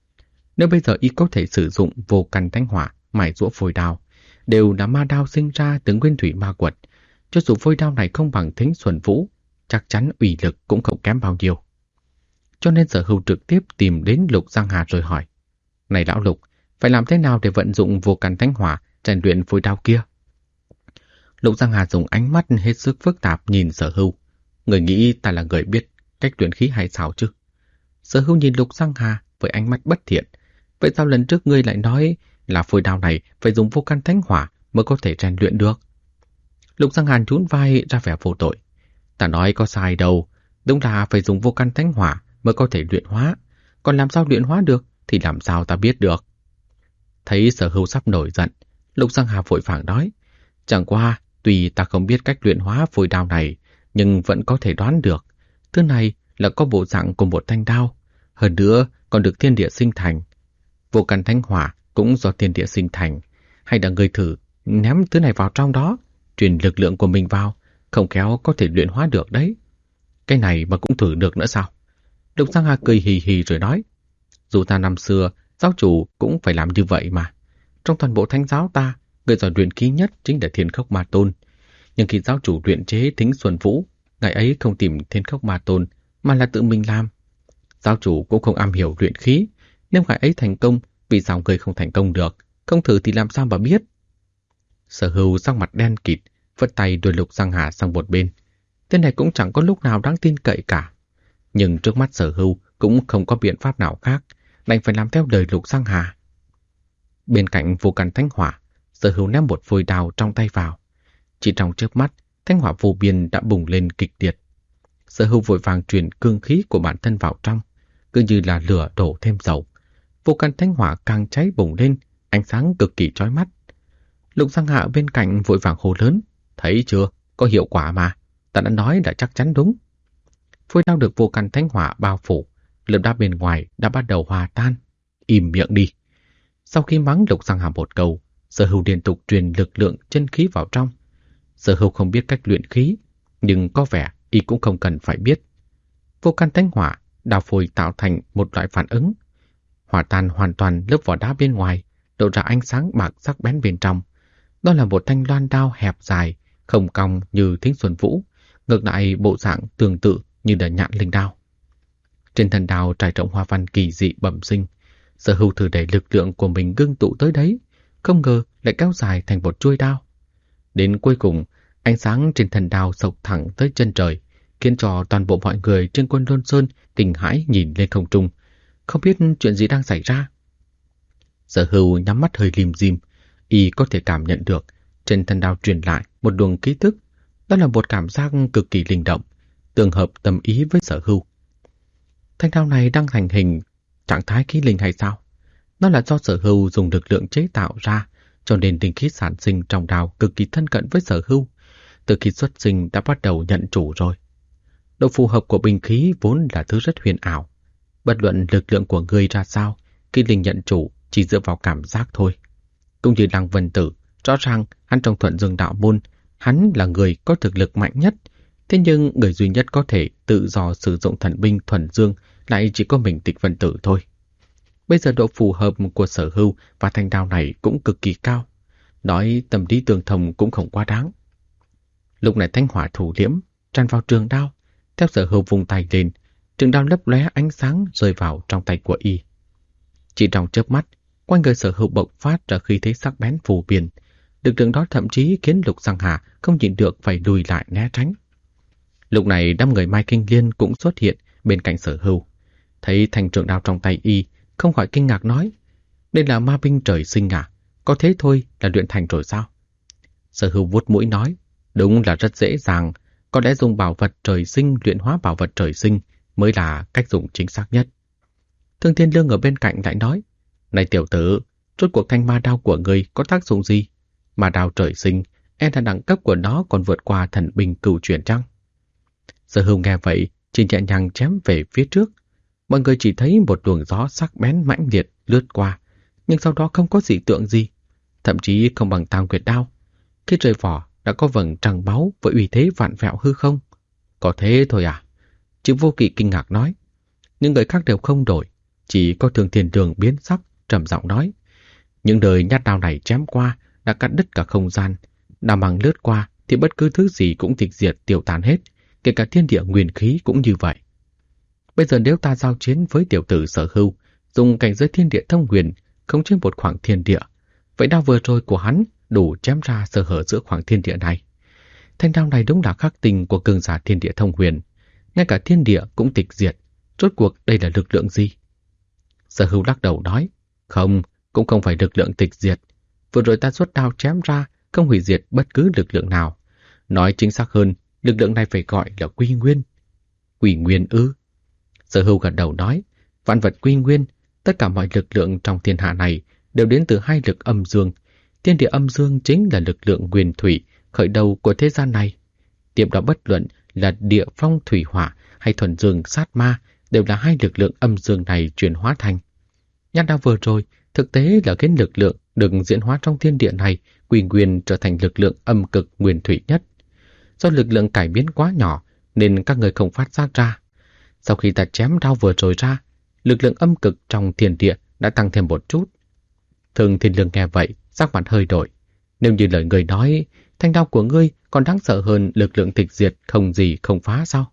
Nếu bây giờ y có thể sử dụng Vô Căn Thánh Hỏa, mài giũa phôi đao, đều là ma đao sinh ra từ Nguyên Thủy Ma Quật. Cho dù phôi đao này không bằng Thính Xuân Vũ, chắc chắn uy lực cũng không kém bao nhiêu. Cho nên Sở Hữu trực tiếp tìm đến Lục Giang Hà rồi hỏi: "Này lão Lục, phải làm thế nào để vận dụng Vô Căn Thánh Hỏa rèn luyện phôi đao kia?" Lục Giang Hà dùng ánh mắt hết sức phức tạp nhìn Sở Hữu. "Người nghĩ ta là người biết cách luyện khí hay sao chứ?" Sở Hữu nhìn Lục Giang Hà với ánh mắt bất thiện. "Vậy sao lần trước ngươi lại nói là phôi đao này phải dùng Vô Căn Thánh Hỏa mới có thể rèn luyện được?" Lục Giang Hà nhún vai ra vẻ vô tội. "Ta nói có sai đâu, đúng là phải dùng Vô Căn Thánh Hỏa mới có thể luyện hóa, còn làm sao luyện hóa được thì làm sao ta biết được." Thấy Sở Hữu sắp nổi giận, Lục Giang Hà vội vàng nói: "Chẳng qua, tuy ta không biết cách luyện hóa phôi đao này, nhưng vẫn có thể đoán được. Thứ này là có bộ dạng của một thanh đao, hơn nữa còn được thiên địa sinh thành. Vô Căn Thánh Hỏa cũng do thiên địa sinh thành. Hay là người thử ném thứ này vào trong đó, truyền lực lượng của mình vào, không khéo có thể luyện hóa được đấy." "Cái này mà cũng thử được nữa sao?" Lục Giang Hà cười hì hì rồi nói: "Dù ta năm xưa, giáo chủ cũng phải làm như vậy mà. Trong toàn bộ thánh giáo ta, người giỏi luyện khí nhất chính là Thiên Khốc Ma Tôn. Nhưng khi giáo chủ luyện chế Thính Xuân Vũ, ngài ấy không tìm Thiên Khốc Ma Tôn, mà là tự mình làm. Giáo chủ cũng không am hiểu luyện khí. Nếu ngài ấy thành công, vì sao người không thành công được? Không thử thì làm sao mà biết?" Sở Hữu sắc mặt đen kịt, vất tay đuổi Lục Giang Hà sang một bên. Tên này cũng chẳng có lúc nào đáng tin cậy cả. Nhưng trước mắt Sở Hữu cũng không có biện pháp nào khác, đành phải làm theo lời Lục Giang Hà. Bên cạnh Vô Căn Thánh Hỏa, Sở Hữu ném một phôi đao trong tay vào. Chỉ trong chớp mắt, thánh hỏa vô biên đã bùng lên kịch liệt. Sở Hữu vội vàng truyền cương khí của bản thân vào trong, cứ như là lửa đổ thêm dầu. vô căn thánh hỏa càng cháy bùng lên, ánh sáng cực kỳ chói mắt. Lục Giang Hạ bên cạnh vội vàng hô lớn, thấy chưa, có hiệu quả mà, ta đã nói đã chắc chắn đúng. Phôi đao được vô căn thánh hỏa bao phủ, lớp đá bên ngoài đã bắt đầu hòa tan. Im miệng đi. Sau khi mắng Lục Giang Hạ một câu, Sở Hưu liên tục truyền lực lượng chân khí vào trong. Sở Hưu không biết cách luyện khí, nhưng có vẻ y cũng không cần phải biết. Vô căn thánh hỏa, đào phôi tạo thành một loại phản ứng. Hòa tan hoàn toàn lớp vỏ đá bên ngoài, lộ ra ánh sáng bạc sắc bén bên trong. Đó là một thanh loan đao hẹp dài, không cong như Thính Xuân Vũ, ngược lại bộ dạng tương tự như là nhạn linh đao. Trên thân đao trải rộng hoa văn kỳ dị bẩm sinh. Sở Hưu thử đẩy lực lượng của mình ngưng tụ tới đấy, không ngờ lại kéo dài thành một chuôi đao. Đến cuối cùng, ánh sáng trên thân đao sộc thẳng tới chân trời, khiến cho toàn bộ mọi người trên Quân Lôn Sơn kinh hãi nhìn lên không trung, không biết chuyện gì đang xảy ra. Sở Hưu nhắm mắt hơi lim dim, y có thể cảm nhận được trên thân đao truyền lại một luồng ký tức, đó là một cảm giác cực kỳ linh động, tương hợp tâm ý với Sở Hưu. Thanh đao này đang thành hình trạng thái khí linh hay sao? Nó là do Sở Hưu dùng lực lượng chế tạo ra, cho nên linh khí sản sinh trong đao cực kỳ thân cận với Sở Hưu. Từ khi xuất sinh đã bắt đầu nhận chủ rồi. Độ phù hợp của binh khí vốn là thứ rất huyền ảo. Bất luận lực lượng của người ra sao, khi linh nhận chủ chỉ dựa vào cảm giác thôi. Cũng như Lăng Vân Tử, rõ ràng hắn trong Thuận Dương đạo môn, hắn là người có thực lực mạnh nhất. Thế nhưng người duy nhất có thể tự do sử dụng thần binh Thuần Dương lại chỉ có mình Tịch Vân Tử thôi. Bây giờ độ phù hợp của Sở Hưu và thanh đao này cũng cực kỳ cao. Nói tâm lý tương thông cũng không quá đáng. Lúc này thanh hỏa thủ liễm tràn vào trường đao. Theo Sở Hưu vung tay lên, trường đao lấp lóe ánh sáng rơi vào trong tay của y. Chỉ trong chớp mắt, quanh người Sở Hưu bộc phát ra khí thế sắc bén phù biển. Lực lượng đó thậm chí khiến Lục Giang Hà không nhịn được phải lùi lại né tránh. Lúc này đám người Mai Kinh Liên cũng xuất hiện bên cạnh Sở Hưu. Thấy thanh trường đao trong tay y, không khỏi kinh ngạc nói, đây là ma binh trời sinh à? Có thế thôi là luyện thành rồi sao? Sở Hưu vuốt mũi nói, đúng là rất dễ dàng, có lẽ dùng bảo vật trời sinh luyện hóa bảo vật trời sinh mới là cách dùng chính xác nhất. Thương Thiên Lương ở bên cạnh lại nói, này tiểu tử, rốt cuộc thanh ma đao của ngươi có tác dụng gì? Ma đao trời sinh, e là đẳng cấp của nó còn vượt qua thần binh cửu chuyển chăng? Sở Hưu nghe vậy, chỉ nhẹ nhàng chém về phía trước. Mọi người chỉ thấy một luồng gió sắc bén mãnh liệt lướt qua, nhưng sau đó không có dị tượng gì, thậm chí không bằng Tam Nguyệt đao. Khi rời vỏ đã có vầng trăng báu với uy thế vạn vẹo hư không. Có thế thôi à? Chứ Vô Kỵ kinh ngạc nói. Những người khác đều không đổi, chỉ có Thương Thiên Đường biến sắc, trầm giọng nói. Những đời nhát đao này chém qua đã cắt đứt cả không gian, đao mang lướt qua thì bất cứ thứ gì cũng tịch diệt tiêu tán hết, kể cả thiên địa nguyên khí cũng như vậy. Bây giờ nếu ta giao chiến với tiểu tử Sở Hưu, dùng cảnh giới thiên địa thông huyền, không trên một khoảng thiên địa, vậy đao vừa rồi của hắn đủ chém ra sơ hở giữa khoảng thiên địa này. Thanh đao này đúng là khắc tinh của cường giả thiên địa thông huyền, ngay cả thiên địa cũng tịch diệt. Rốt cuộc đây là lực lượng gì? Sở Hưu lắc đầu nói, không, cũng không phải lực lượng tịch diệt. Vừa rồi ta xuất đao chém ra, không hủy diệt bất cứ lực lượng nào. Nói chính xác hơn, lực lượng này phải gọi là quy nguyên. Quy nguyên ư? Sở Hưu gật đầu nói, vạn vật quy nguyên, tất cả mọi lực lượng trong thiên hạ này đều đến từ hai lực âm dương. Thiên địa âm dương chính là lực lượng nguyên thủy, khởi đầu của thế gian này. Tiếp đó bất luận là địa phong thủy hỏa hay thuần dương sát ma đều là hai lực lượng âm dương này chuyển hóa thành. Nhát đao vừa rồi thực tế là khiến lực lượng được diễn hóa trong thiên địa này quy nguyên trở thành lực lượng âm cực nguyên thủy nhất. Do lực lượng cải biến quá nhỏ nên các người không phát giác ra. Sau khi ta chém đao vừa rồi ra, lực lượng âm cực trong thiên địa đã tăng thêm một chút. Thương Thiên Lương nghe vậy, sắc mặt hơi đổi. Nếu như lời người nói, thanh đao của ngươi còn đáng sợ hơn lực lượng tịch diệt không gì không phá sao?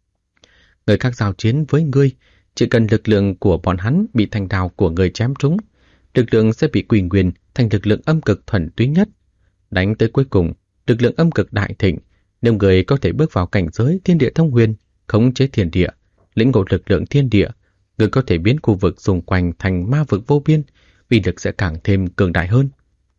Người khác giao chiến với ngươi, chỉ cần lực lượng của bọn hắn bị thanh đao của ngươi chém trúng, lực lượng sẽ bị quy nguyên thành lực lượng âm cực thuần túy nhất. Đánh tới cuối cùng, lực lượng âm cực đại thịnh, nếu người có thể bước vào cảnh giới thiên địa thông huyền, khống chế thiên địa, lĩnh ngộ lực lượng thiên địa, người có thể biến khu vực xung quanh thành ma vực vô biên, uy lực sẽ càng thêm cường đại hơn.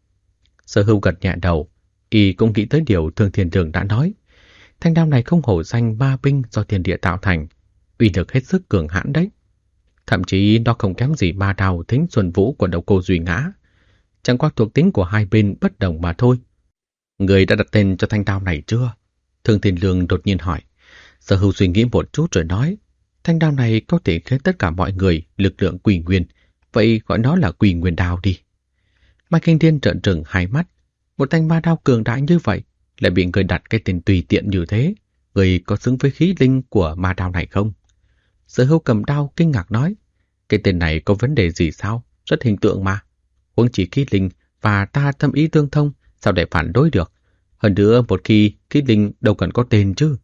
Sở Hưu gật nhẹ đầu, y cũng nghĩ tới điều Thương Thiên Đường đã nói. Thanh đao này không hổ danh ma binh do thiên địa tạo thành, uy lực hết sức cường hãn đấy. Thậm chí nó không kém gì ma đao Thính Xuân Vũ của Độc Cô Duy Ngã. Chẳng qua thuộc tính của hai bên bất đồng mà thôi. Người đã đặt tên cho thanh đao này chưa? Thương Thiên Lương đột nhiên hỏi. Sở Hưu suy nghĩ một chút rồi nói, thanh đao này có thể khiến tất cả mọi người lực lượng quỷ nguyên, vậy gọi nó là quỷ nguyên đao đi. Mai Kinh Thiên trợn trừng hai mắt, một thanh ma đao cường đại như vậy lại bị người đặt cái tên tùy tiện như thế, người có xứng với khí linh của ma đao này không? Sở Hưu cầm đao kinh ngạc nói, cái tên này có vấn đề gì sao? Rất hình tượng mà. Huống chỉ khí linh và ta tâm ý tương thông, sao để phản đối được? Hơn nữa một khi khí linh đâu cần có tên chứ.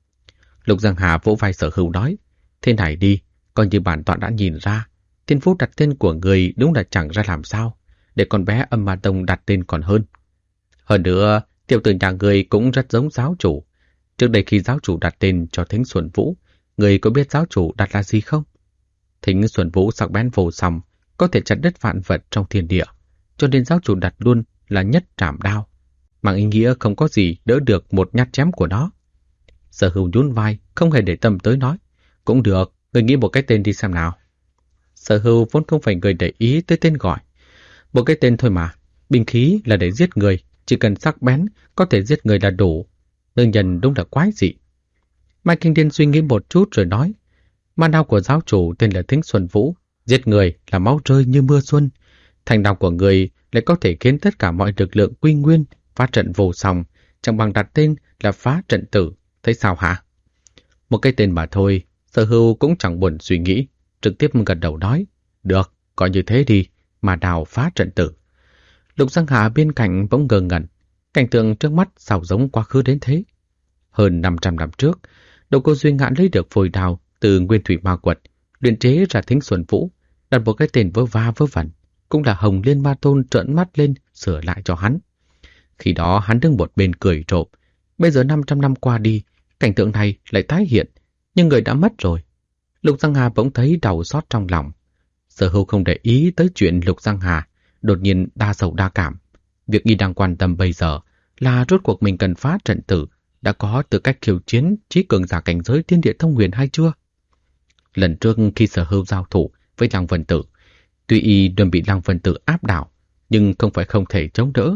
Lục Giang Hà vỗ vai Sở Hưu nói, thế này đi, coi như bản tọa đã nhìn ra, thiên phú đặt tên của người đúng là chẳng ra làm sao, để con bé Âm Ma Tông đặt tên còn hơn. Hơn nữa, tiểu tử nhà người cũng rất giống giáo chủ. Trước đây khi giáo chủ đặt tên cho Thính Xuân Vũ, người có biết giáo chủ đặt là gì không? Thính Xuân Vũ sắc bén vô song, có thể chặt đứt vạn vật trong thiên địa, cho nên giáo chủ đặt luôn là nhất trảm đao, mang ý nghĩa không có gì đỡ được một nhát chém của nó. Sở Hưu nhún vai, không hề để tâm tới nói, cũng được, người nghĩ một cái tên đi xem nào. Sở Hưu vốn không phải người để ý tới tên gọi. Một cái tên thôi mà, binh khí là để giết người, chỉ cần sắc bén, có thể giết người là đủ. Đương nhân đúng là quái dị. Mai Kinh Thiên suy nghĩ một chút rồi nói, ma đao của giáo chủ tên là Thính Xuân Vũ, giết người là máu rơi như mưa xuân. Thành đao của người lại có thể khiến tất cả mọi lực lượng quy nguyên phá trận vô song, chẳng bằng đặt tên là phá trận tử. Thấy sao hả? Một cái tên mà thôi, Sở Hưu cũng chẳng buồn suy nghĩ, trực tiếp gật đầu nói, được, coi như thế đi, mà đào phá trận tử. Lục Giang Hà bên cạnh bỗng ngơ ngẩn, cảnh tượng trước mắt sao giống quá khứ đến thế. Hơn 500 năm trước, Độc Cô Duy Ngã lấy được phôi đào từ Nguyên Thủy Ma Quật, luyện chế ra Thính Xuân Vũ, đặt một cái tên vớ va vớ vẩn, cũng là Hồng Liên Ma Tôn trợn mắt lên sửa lại cho hắn. Khi đó hắn đứng một bên cười trộm, bây giờ 500 năm qua đi, cảnh tượng này lại tái hiện, nhưng người đã mất rồi. Lục Giang Hà bỗng thấy đau xót trong lòng. Sở Hưu không để ý tới chuyện Lục Giang Hà, đột nhiên đa sầu đa cảm. Việc y đang quan tâm bây giờ là rốt cuộc mình cần phá trận tử, đã có tư cách khiêu chiến trí cường giả cảnh giới thiên địa thông huyền hay chưa? Lần trước khi Sở Hưu giao thủ với Lăng Vân Tử, tuy y đơn bị Lăng Vân Tử áp đảo, nhưng không phải không thể chống đỡ.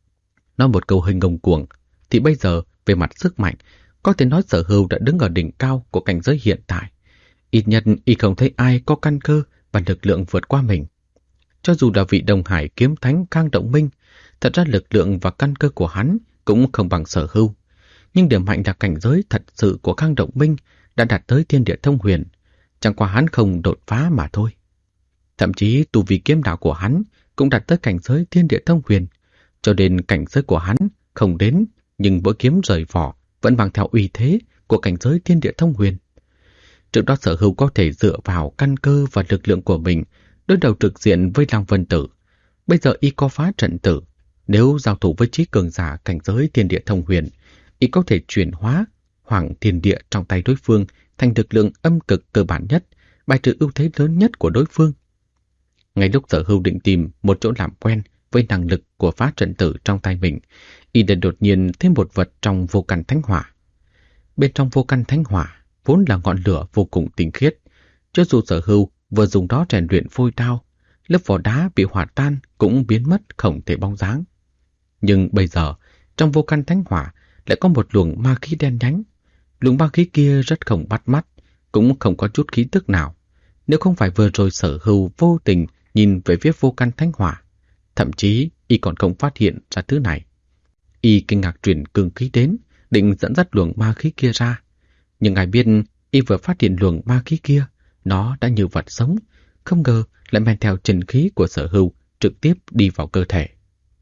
Nói một câu hơi ngông cuồng, thì bây giờ về mặt sức mạnh, có thể nói Sở Hưu đã đứng ở đỉnh cao của cảnh giới hiện tại. Ít nhất y không thấy ai có căn cơ và lực lượng vượt qua mình. Cho dù là vị Đông Hải kiếm thánh Khang Động Minh, thật ra lực lượng và căn cơ của hắn cũng không bằng Sở Hưu. Nhưng điểm mạnh là cảnh giới thật sự của Khang Động Minh đã đạt tới thiên địa thông huyền, chẳng qua hắn không đột phá mà thôi. Thậm chí tu vi kiếm đạo của hắn cũng đạt tới cảnh giới thiên địa thông huyền, cho nên cảnh giới của hắn không đến, nhưng mỗi kiếm rời vỏ vẫn mang theo uy thế của cảnh giới thiên địa thông huyền. Trước đó Sở Hưu có thể dựa vào căn cơ và lực lượng của mình đối đầu trực diện với Lăng Vân Tử. Bây giờ y có phá trận tử, nếu giao thủ với trí cường giả cảnh giới thiên địa thông huyền, y có thể chuyển hóa hoàng thiên địa trong tay đối phương thành lực lượng âm cực cơ bản nhất, bài trừ ưu thế lớn nhất của đối phương. Ngay lúc Sở Hưu định tìm một chỗ làm quen với năng lực của phá trận tử trong tay mình, y đã đột nhiên thêm một vật trong vô căn thánh hỏa. Bên trong vô căn thánh hỏa vốn là ngọn lửa vô cùng tinh khiết, cho dù Sở Hưu vừa dùng đó rèn luyện phôi đao, lớp vỏ đá bị hỏa tan cũng biến mất không thể bóng dáng. Nhưng bây giờ, trong vô căn thánh hỏa lại có một luồng ma khí đen nhánh. Luồng ma khí kia rất không bắt mắt, cũng không có chút khí tức nào. Nếu không phải vừa rồi Sở Hưu vô tình nhìn về phía vô căn thánh hỏa, thậm chí y còn không phát hiện ra thứ này. Y kinh ngạc truyền cường khí đến, định dẫn dắt luồng ma khí kia ra. Nhưng ai biết y vừa phát hiện luồng ma khí kia, nó đã như vật sống, không ngờ lại men theo chân khí của Sở Hưu trực tiếp đi vào cơ thể.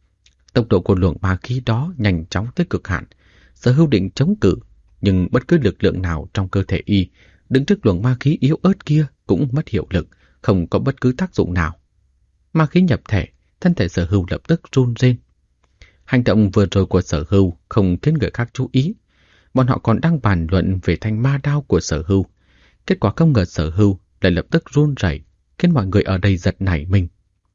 Tốc độ của luồng ma khí đó nhanh chóng tới cực hạn. Sở Hưu định chống cự, nhưng bất cứ lực lượng nào trong cơ thể y đứng trước luồng ma khí yếu ớt kia cũng mất hiệu lực, không có bất cứ tác dụng nào. Ma khí nhập thể, thân thể Sở Hưu lập tức run rên. Hành động vừa rồi của Sở Hưu không khiến người khác chú ý. Bọn họ còn đang bàn luận về thanh ma đao của Sở Hưu. Kết quả không ngờ Sở Hưu lại lập tức run rẩy, khiến mọi người ở đây giật nảy mình.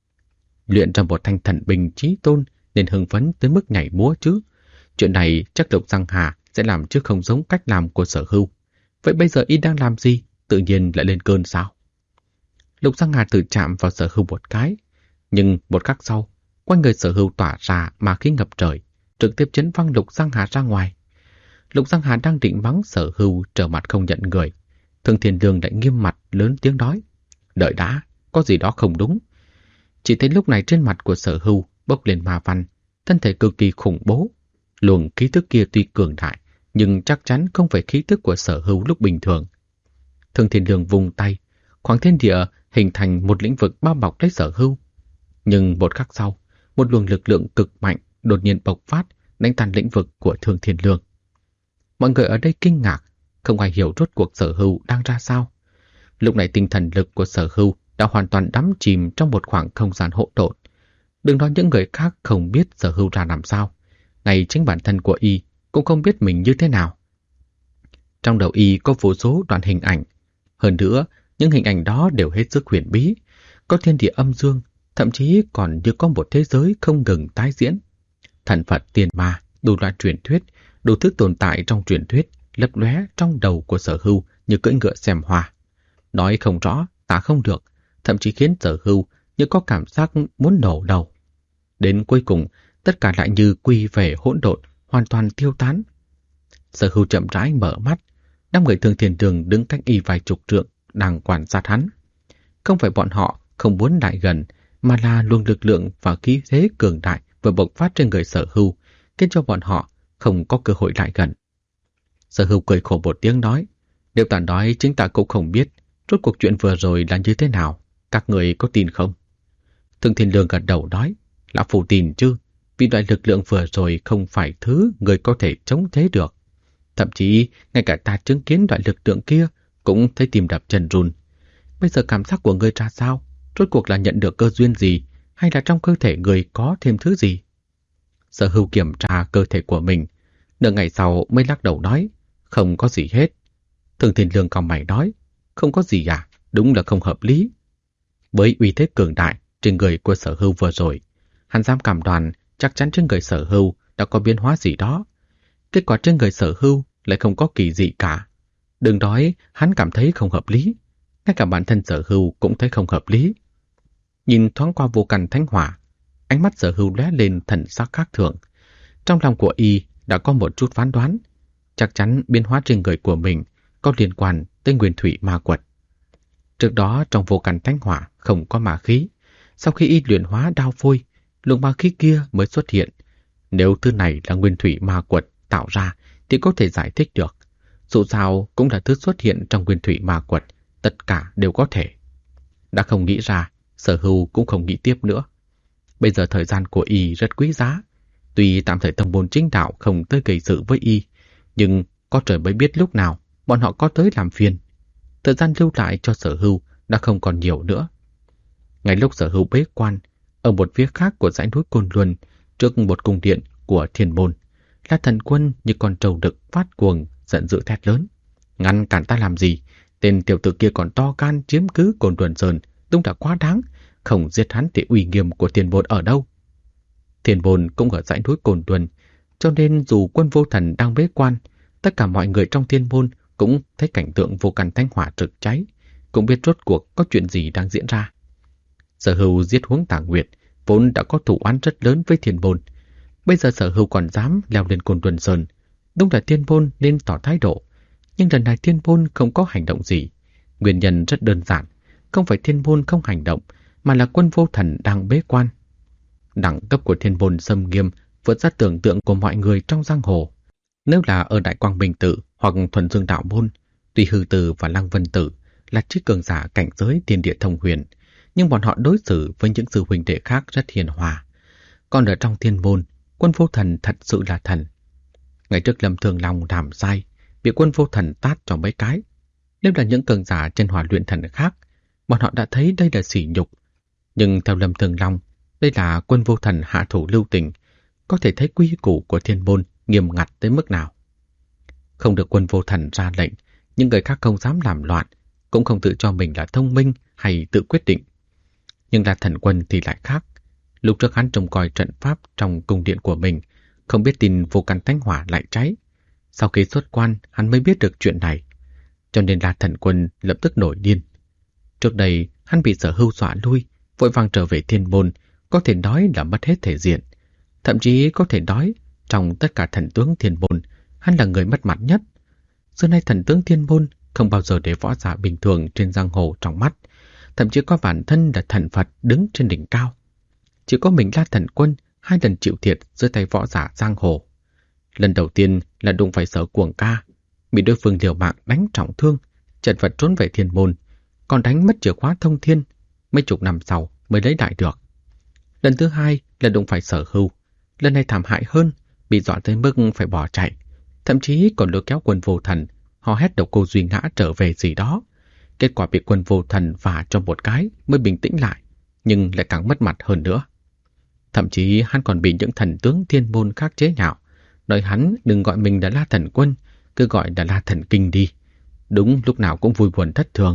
Luyện ra một thanh thần binh chí tôn nên hưng phấn tới mức nhảy múa chứ. Chuyện này chắc Lục Giang Hà sẽ làm chứ không giống cách làm của Sở Hưu. Vậy bây giờ y đang làm gì? Tự nhiên lại lên cơn sao? Lục Giang Hà tự chạm vào Sở Hưu một cái, nhưng một khắc sau, quanh người Sở Hưu tỏa ra ma khí ngập trời, trực tiếp chấn văng Lục Giang Hà ra ngoài. Lục Giang Hà đang định mắng Sở Hưu trở mặt không nhận người, Thương Thiên Lương lại nghiêm mặt lớn tiếng nói: "Đợi đã, có gì đó không đúng." Chỉ thấy lúc này trên mặt của Sở Hưu bốc lên ma văn, thân thể cực kỳ khủng bố. Luồng khí tức kia tuy cường đại, nhưng chắc chắn không phải khí tức của Sở Hưu lúc bình thường. Thương Thiên Lương vung tay, khoảng thiên địa hình thành một lĩnh vực bao bọc lấy Sở Hưu. Nhưng một khắc sau, một luồng lực lượng cực mạnh đột nhiên bộc phát, đánh tan lĩnh vực của Thương Thiên Lương. Mọi người ở đây kinh ngạc, không ai hiểu rốt cuộc Sở Hưu đang ra sao. Lúc này tinh thần lực của Sở Hưu đã hoàn toàn đắm chìm trong một khoảng không gian hỗn độn. Đừng nói những người khác không biết Sở Hưu ra làm sao, ngay chính bản thân của y cũng không biết mình như thế nào. Trong đầu y có vô số đoạn hình ảnh, hơn nữa những hình ảnh đó đều hết sức huyền bí, có thiên địa âm dương, thậm chí còn như có một thế giới không ngừng tái diễn. Thần Phật tiền ma, đủ loại truyền thuyết, đủ thứ tồn tại trong truyền thuyết lấp lóe trong đầu của Sở Hưu như cưỡi ngựa xem hoa. Nói không rõ, tả không được, thậm chí khiến Sở Hưu như có cảm giác muốn nổ đầu. Đến cuối cùng, tất cả lại như quy về hỗn độn, hoàn toàn tiêu tán. Sở Hưu chậm rãi mở mắt, đám người Thương Thiên Đường đứng cách y vài chục trượng đang quan sát hắn. Không phải bọn họ không muốn lại gần, mà là luồng lực lượng và khí thế cường đại vừa bộc phát trên người Sở Hưu, khiến cho bọn họ không có cơ hội lại gần. Sở Hưu cười khổ một tiếng nói: "Nếu ta nói chính ta cũng không biết rốt cuộc chuyện vừa rồi là như thế nào, các người có tin không?" Thương Thiên Lương gật đầu nói: "Lão phu tin chứ, vì loại lực lượng vừa rồi không phải thứ người có thể chống chế được. Thậm chí ngay cả ta chứng kiến loại lực lượng kia cũng thấy tim đập chân run. Bây giờ cảm giác của người ra sao? Rốt cuộc là nhận được cơ duyên gì, hay là trong cơ thể người có thêm thứ gì?" Sở Hưu kiểm tra cơ thể của mình, nửa ngày sau mới lắc đầu nói: "Không có gì hết." Thương Thiên Lương cau mày nói: "Không có gì à? Đúng là không hợp lý." Với uy thế cường đại trên người của Sở Hưu vừa rồi, hắn dám cảm đoan chắc chắn trên người Sở Hưu đã có biến hóa gì đó. Kết quả trên người Sở Hưu lại không có kỳ dị cả. Đừng nói hắn cảm thấy không hợp lý, ngay cả bản thân Sở Hưu cũng thấy không hợp lý. Nhìn thoáng qua vô căn thánh hỏa, ánh mắt Sở Hưu lóe lên thần sắc khác thường. Trong lòng của y đã có một chút phán đoán, chắc chắn biến hóa trên người của mình có liên quan tới nguyên thủy ma quật. Trước đó trong vô căn thánh hỏa không có ma khí, sau khi y luyện hóa đao phôi, luồng ma khí kia mới xuất hiện. Nếu thứ này là nguyên thủy ma quật tạo ra thì có thể giải thích được. Dù sao cũng là thứ xuất hiện trong nguyên thủy ma quật, tất cả đều có thể. Đã không nghĩ ra, Sở Hưu cũng không nghĩ tiếp nữa. Bây giờ thời gian của y rất quý giá. Tuy tạm thời tông môn chính đạo không tới gây sự với y, nhưng có trời mới biết lúc nào bọn họ có tới làm phiền. Thời gian lưu lại cho Sở Hưu đã không còn nhiều nữa. Ngay lúc Sở Hưu bế quan, ở một phía khác của dãy núi Côn Luân, trước một cung điện của Thiên Môn, La Thần Quân như con trâu đực phát cuồng, giận dữ thét lớn: "Ngăn cản ta làm gì? Tên tiểu tử kia còn to gan chiếm cứ Côn Luân Sơn, đúng là quá đáng. Không giết hắn thì uy nghiêm của Thiên Môn ở đâu?" Thiên Môn cũng ở dãy núi Côn Luân, cho nên dù Quân Vô Thần đang bế quan, tất cả mọi người trong Thiên Môn cũng thấy cảnh tượng vô căn thánh hỏa rực cháy, cũng biết rốt cuộc có chuyện gì đang diễn ra. Sở Hưu giết Huống Tả Nguyệt vốn đã có thù oán rất lớn với Thiên Môn, bây giờ Sở Hưu còn dám leo lên Côn Luân Sơn, đúng là Thiên Môn nên tỏ thái độ. Nhưng lần này Thiên Môn không có hành động gì. Nguyên nhân rất đơn giản, không phải Thiên Môn không hành động, mà là Quân Vô Thần đang bế quan. Đẳng cấp của Thiên Môn xâm nghiêm vượt ra tưởng tượng của mọi người trong giang hồ. Nếu là ở Đại Quang Minh Tự hoặc Thuần Dương Đạo Môn, tuy Hư Tử và Lăng Vân Tử là trí cường giả cảnh giới thiên địa thông huyền, nhưng bọn họ đối xử với những sư huynh đệ khác rất hiền hòa. Còn ở trong Thiên Môn, Quân Vô Thần thật sự là thần. Ngày trước Lâm Thường Long làm sai, bị Quân Vô Thần tát cho mấy cái. Nếu là những cường giả trên Hỏa Luyện Thần khác, bọn họ đã thấy đây là sỉ nhục. Nhưng theo Lâm Thường Long, đây là Quân Vô Thần hạ thủ lưu tình, có thể thấy quy củ của Thiên Môn nghiêm ngặt tới mức nào. Không được Quân Vô Thần ra lệnh, những người khác không dám làm loạn, cũng không tự cho mình là thông minh hay tự quyết định. Nhưng là Thần Quân thì lại khác. Lúc trước hắn trông coi trận pháp trong cung điện của mình, không biết tin vô căn thánh hỏa lại cháy. Sau khi xuất quan, hắn mới biết được chuyện này. Cho nên là Thần Quân lập tức nổi điên. Trước đây, hắn bị Sở Hưu dọa lui, vội vàng trở về thiên môn, có thể nói là mất hết thể diện. Thậm chí có thể nói, trong tất cả thần tướng thiên môn, hắn là người mất mặt nhất. Xưa nay thần tướng thiên môn không bao giờ để võ giả bình thường trên giang hồ trong mắt, thậm chí có bản thân là thần Phật đứng trên đỉnh cao. Chỉ có mình La Thần Quân 2 lần chịu thiệt dưới tay võ giả giang hồ. Lần đầu tiên là đụng phải Sở Cuồng Ca, bị đối phương liều mạng đánh trọng thương, chật vật trốn về thiên môn, còn đánh mất chìa khóa thông thiên, mấy chục năm sau mới lấy lại được. Lần thứ 2 là đụng phải Sở Hưu, lần này thảm hại hơn, bị dọa tới mức phải bỏ chạy, thậm chí còn lôi kéo Quân Vô Thần, hò hét Độc Cô Duy Ngã trở về gì đó. Kết quả bị Quân Vô Thần vả cho một cái mới bình tĩnh lại, nhưng lại càng mất mặt hơn nữa. Thậm chí hắn còn bị những thần tướng thiên môn khác chế nhạo, nói hắn đừng gọi mình là La Thần Quân, cứ gọi là La Thần Kinh đi. Đúng lúc nào cũng vui buồn thất thường.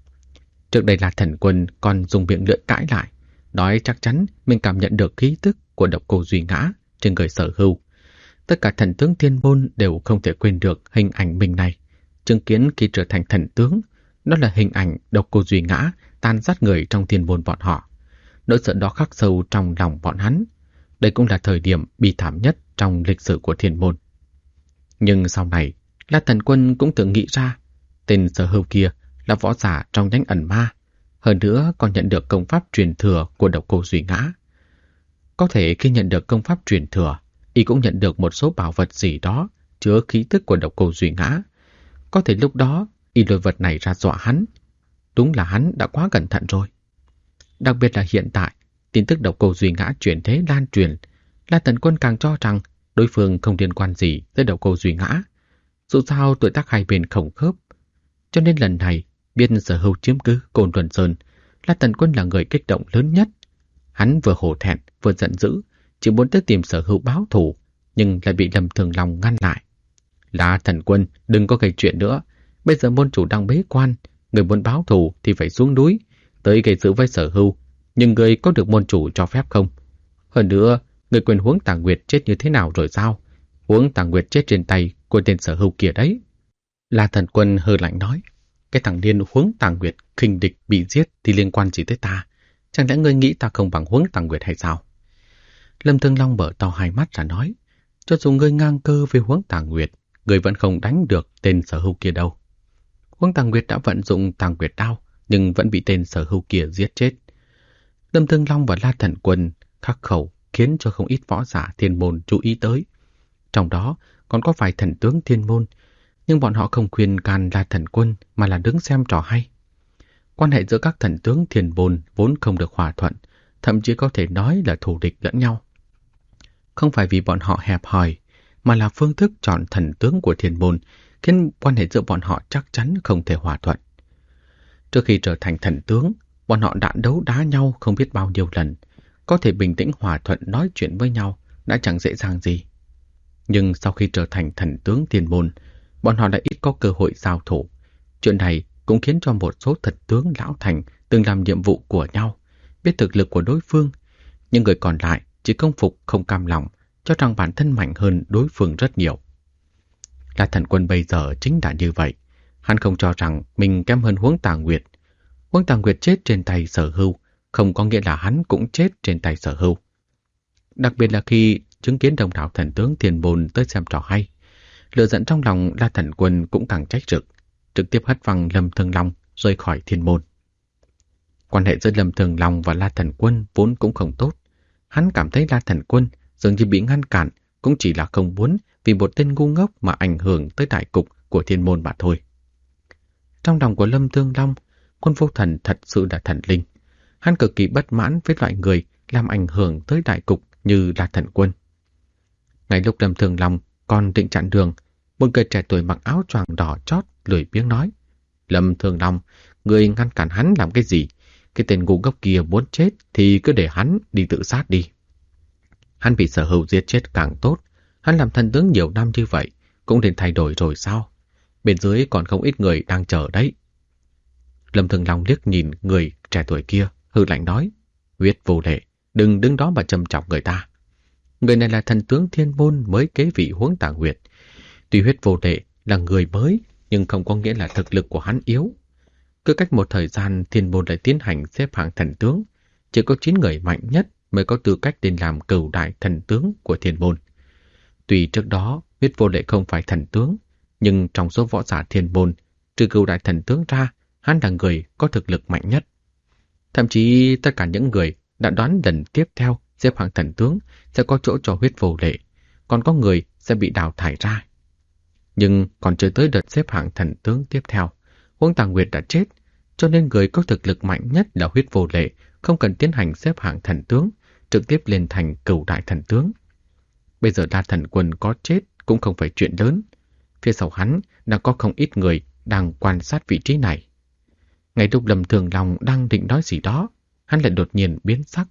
Trước đây La Thần Quân còn dùng miệng lưỡi cãi lại, nói chắc chắn mình cảm nhận được khí tức của Độc Cô Duy Ngã trên người Sở Hưu. Tất cả thần tướng thiên môn đều không thể quên được hình ảnh mình này. Chứng kiến khi trở thành thần tướng, đó là hình ảnh Độc Cô Duy Ngã tàn sát người trong thiên môn bọn họ. Nỗi sợ đó khắc sâu trong lòng bọn hắn. Đây cũng là thời điểm bi thảm nhất trong lịch sử của thiên môn. Nhưng sau này, La Thần Quân cũng tự nghĩ ra, tên Sở Hưu kia là võ giả trong nhánh ẩn ma, hơn nữa còn nhận được công pháp truyền thừa của Độc Cô Duy Ngã. Có thể khi nhận được công pháp truyền thừa, y cũng nhận được một số bảo vật gì đó chứa khí tức của Độc Cô Duy Ngã. Có thể lúc đó y lôi vật này ra dọa hắn. Đúng là hắn đã quá cẩn thận rồi. Đặc biệt là hiện tại, tin tức Độc Cô Duy Ngã chuyển thế lan truyền, La Thần Quân càng cho rằng đối phương không liên quan gì tới Độc Cô Duy Ngã. Dù sao tuổi tác hai bên không khớp, cho nên lần này biết Sở Hưu chiếm cứ Côn Luân Sơn, La Thần Quân là người kích động lớn nhất. Hắn vừa hổ thẹn vừa giận dữ, chỉ muốn tới tìm Sở Hưu báo thù, nhưng lại bị Lâm Thường Long ngăn lại. La Thần Quân, đừng có gây chuyện nữa. Bây giờ môn chủ đang bế quan, người muốn báo thù thì phải xuống núi, tới gây sự với Sở Hưu. Nhưng người có được môn chủ cho phép không? Hơn nữa, người quên Huống Tà Nguyệt chết như thế nào rồi sao? Huống Tà Nguyệt chết trên tay của tên Sở Hưu kia đấy. La Thần Quân hừ lạnh nói, cái thằng điên Huống Tà Nguyệt khinh địch bị giết thì liên quan gì tới ta? Chẳng lẽ ngươi nghĩ ta không bằng Huống Tà Nguyệt hay sao? Lâm Thương Long mở to hai mắt ra nói, cho dù ngươi ngang cơ với Huống Tà Nguyệt, ngươi vẫn không đánh được tên Sở Hưu kia đâu. Huống Tà Nguyệt đã vận dụng Tà Nguyệt đao, nhưng vẫn bị tên Sở Hưu kia giết chết. Lâm Thương Long và La Thần Quân khắc khẩu khiến cho không ít võ giả thiên môn chú ý tới. Trong đó còn có vài thần tướng thiên môn, nhưng bọn họ không khuyên can La Thần Quân mà là đứng xem trò hay. Quan hệ giữa các thần tướng thiên môn vốn không được hòa thuận, thậm chí có thể nói là thù địch lẫn nhau. Không phải vì bọn họ hẹp hòi, mà là phương thức chọn thần tướng của thiên môn khiến quan hệ giữa bọn họ chắc chắn không thể hòa thuận. Trước khi trở thành thần tướng, bọn họ đã đấu đá nhau không biết bao nhiêu lần, có thể bình tĩnh hòa thuận nói chuyện với nhau đã chẳng dễ dàng gì. Nhưng sau khi trở thành thần tướng thiên môn, bọn họ lại ít có cơ hội giao thủ. Chuyện này cũng khiến cho một số thần tướng lão thành từng làm nhiệm vụ của nhau, biết thực lực của đối phương, nhưng người còn lại chỉ công phục không cam lòng, cho rằng bản thân mạnh hơn đối phương rất nhiều. La Thần Quân bây giờ chính là như vậy. Hắn không cho rằng mình kém hơn Huống Tà Nguyệt. Huống Tà Nguyệt chết trên tay Sở Hưu, không có nghĩa là hắn cũng chết trên tay Sở Hưu. Đặc biệt là khi chứng kiến đông đảo thần tướng thiên môn tới xem trò hay, lửa giận trong lòng La Thần Quân cũng càng cháy rực, trực tiếp hất văng Lâm Thường Long rời khỏi thiên môn. Quan hệ giữa Lâm Thường Long và La Thần Quân vốn cũng không tốt. Hắn cảm thấy La Thần Quân dường như bị ngăn cản cũng chỉ là không muốn vì một tên ngu ngốc mà ảnh hưởng tới đại cục của thiên môn mà thôi. Trong lòng của Lâm Thương Long, Quân Vô Thần thật sự là thần linh. Hắn cực kỳ bất mãn với loại người làm ảnh hưởng tới đại cục như La Thần Quân. Ngay lúc Lâm Thương Long còn định chặn đường, một người trẻ tuổi mặc áo choàng đỏ chót lười biếng nói, Lâm Thương Long, người ngăn cản hắn làm cái gì? Cái tên ngu ngốc kia muốn chết thì cứ để hắn đi tự sát đi. Hắn bị Sở Hưu giết chết càng tốt. Hắn làm thần tướng nhiều năm như vậy, cũng nên thay đổi rồi sao? Bên dưới còn không ít người đang chờ đấy. Lâm Thường Long liếc nhìn người trẻ tuổi kia, hừ lạnh nói, huyết vô lệ, đừng đứng đó mà châm chọc người ta. Người này là thần tướng thiên môn mới kế vị Huống Tà Nguyệt. Tuy huyết vô lệ là người mới, nhưng không có nghĩa là thực lực của hắn yếu. Cứ cách một thời gian, Thiên môn lại tiến hành xếp hạng thần tướng. Chỉ có 9 người mạnh nhất mới có tư cách lên làm cửu đại thần tướng của Thiên môn. Tuy trước đó Huyết Vô Lệ không phải thần tướng, nhưng trong số võ giả Thiên môn, trừ cửu đại thần tướng ra, hắn là người có thực lực mạnh nhất. Thậm chí tất cả những người đã đoán lần tiếp theo xếp hạng thần tướng sẽ có chỗ cho Huyết Vô Lệ, còn có người sẽ bị đào thải ra. Nhưng còn chưa tới đợt xếp hạng thần tướng tiếp theo, Huống Tà Nguyệt đã chết, cho nên người có thực lực mạnh nhất là Huyết Vô Lệ, không cần tiến hành xếp hạng thần tướng, trực tiếp lên thành cửu đại thần tướng. Bây giờ La Thần Quân có chết cũng không phải chuyện lớn. Phía sau hắn đã có không ít người đang quan sát vị trí này. Ngay lúc Lâm Thường Long đang định nói gì đó, hắn lại đột nhiên biến sắc.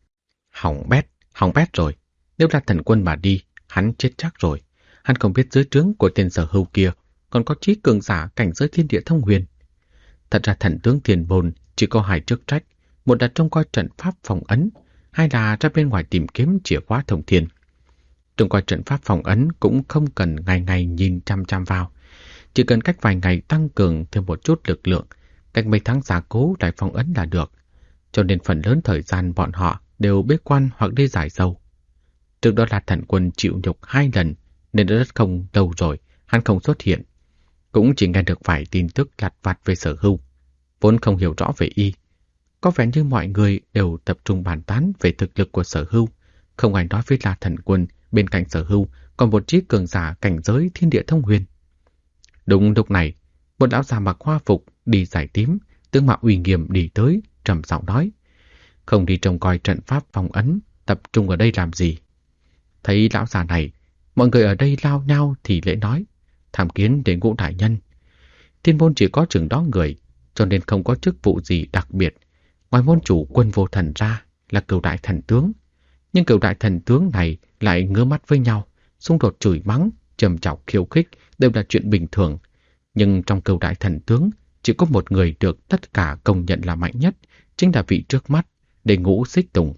Hỏng bét rồi. Nếu La Thần Quân mà đi, hắn chết chắc rồi. Hắn không biết dưới trướng của tên Sở Hưu kia còn có trí cường giả cảnh giới thiên địa thông huyền. Thật ra thần tướng Thiên môn chỉ có 2 chức trách, một là trông coi trận pháp phòng ấn, 2 là ra bên ngoài tìm kiếm chìa khóa thông thiên. Trông coi trận pháp phòng ấn cũng không cần ngày ngày nhìn chăm chăm vào, chỉ cần cách vài ngày tăng cường thêm một chút lực lượng, cách mấy tháng gia cố lại phòng ấn là được. Cho nên phần lớn thời gian bọn họ đều bế quan hoặc đi giải sâu. Trước đó là Thần Quân chịu nhục 2 lần, nên đã rất không lâu rồi hắn không xuất hiện. Cũng chỉ nghe được vài tin tức lặt vặt về Sở Hưu, vốn không hiểu rõ về y. Có vẻ như mọi người đều tập trung bàn tán về thực lực của Sở Hưu, không ai nói với La Thần Quân bên cạnh Sở Hưu còn một trí cường giả cảnh giới thiên địa thông huyền. Đúng lúc này, một lão già mặc hoa phục đi giải tím, tướng mạo uy nghiêm đi tới, trầm giọng nói: "Không đi trông coi trận pháp phòng ấn, tập trung ở đây làm gì?" Thấy lão già này, mọi người ở đây lao nhau thì lễ nói: "Tham kiến đến Ngũ đại nhân." Thiên môn chỉ có chừng đó người, cho nên không có chức vụ gì đặc biệt. Ngoài môn chủ Quân Vô Thần ra là cửu đại thần tướng, nhưng cửu đại thần tướng này lại ngứa mắt với nhau, xung đột chửi mắng, trầm trọng khiêu khích đều là chuyện bình thường. Nhưng trong cửu đại thần tướng chỉ có một người được tất cả công nhận là mạnh nhất, chính là vị trước mắt, Đệ Ngũ Xích Tùng.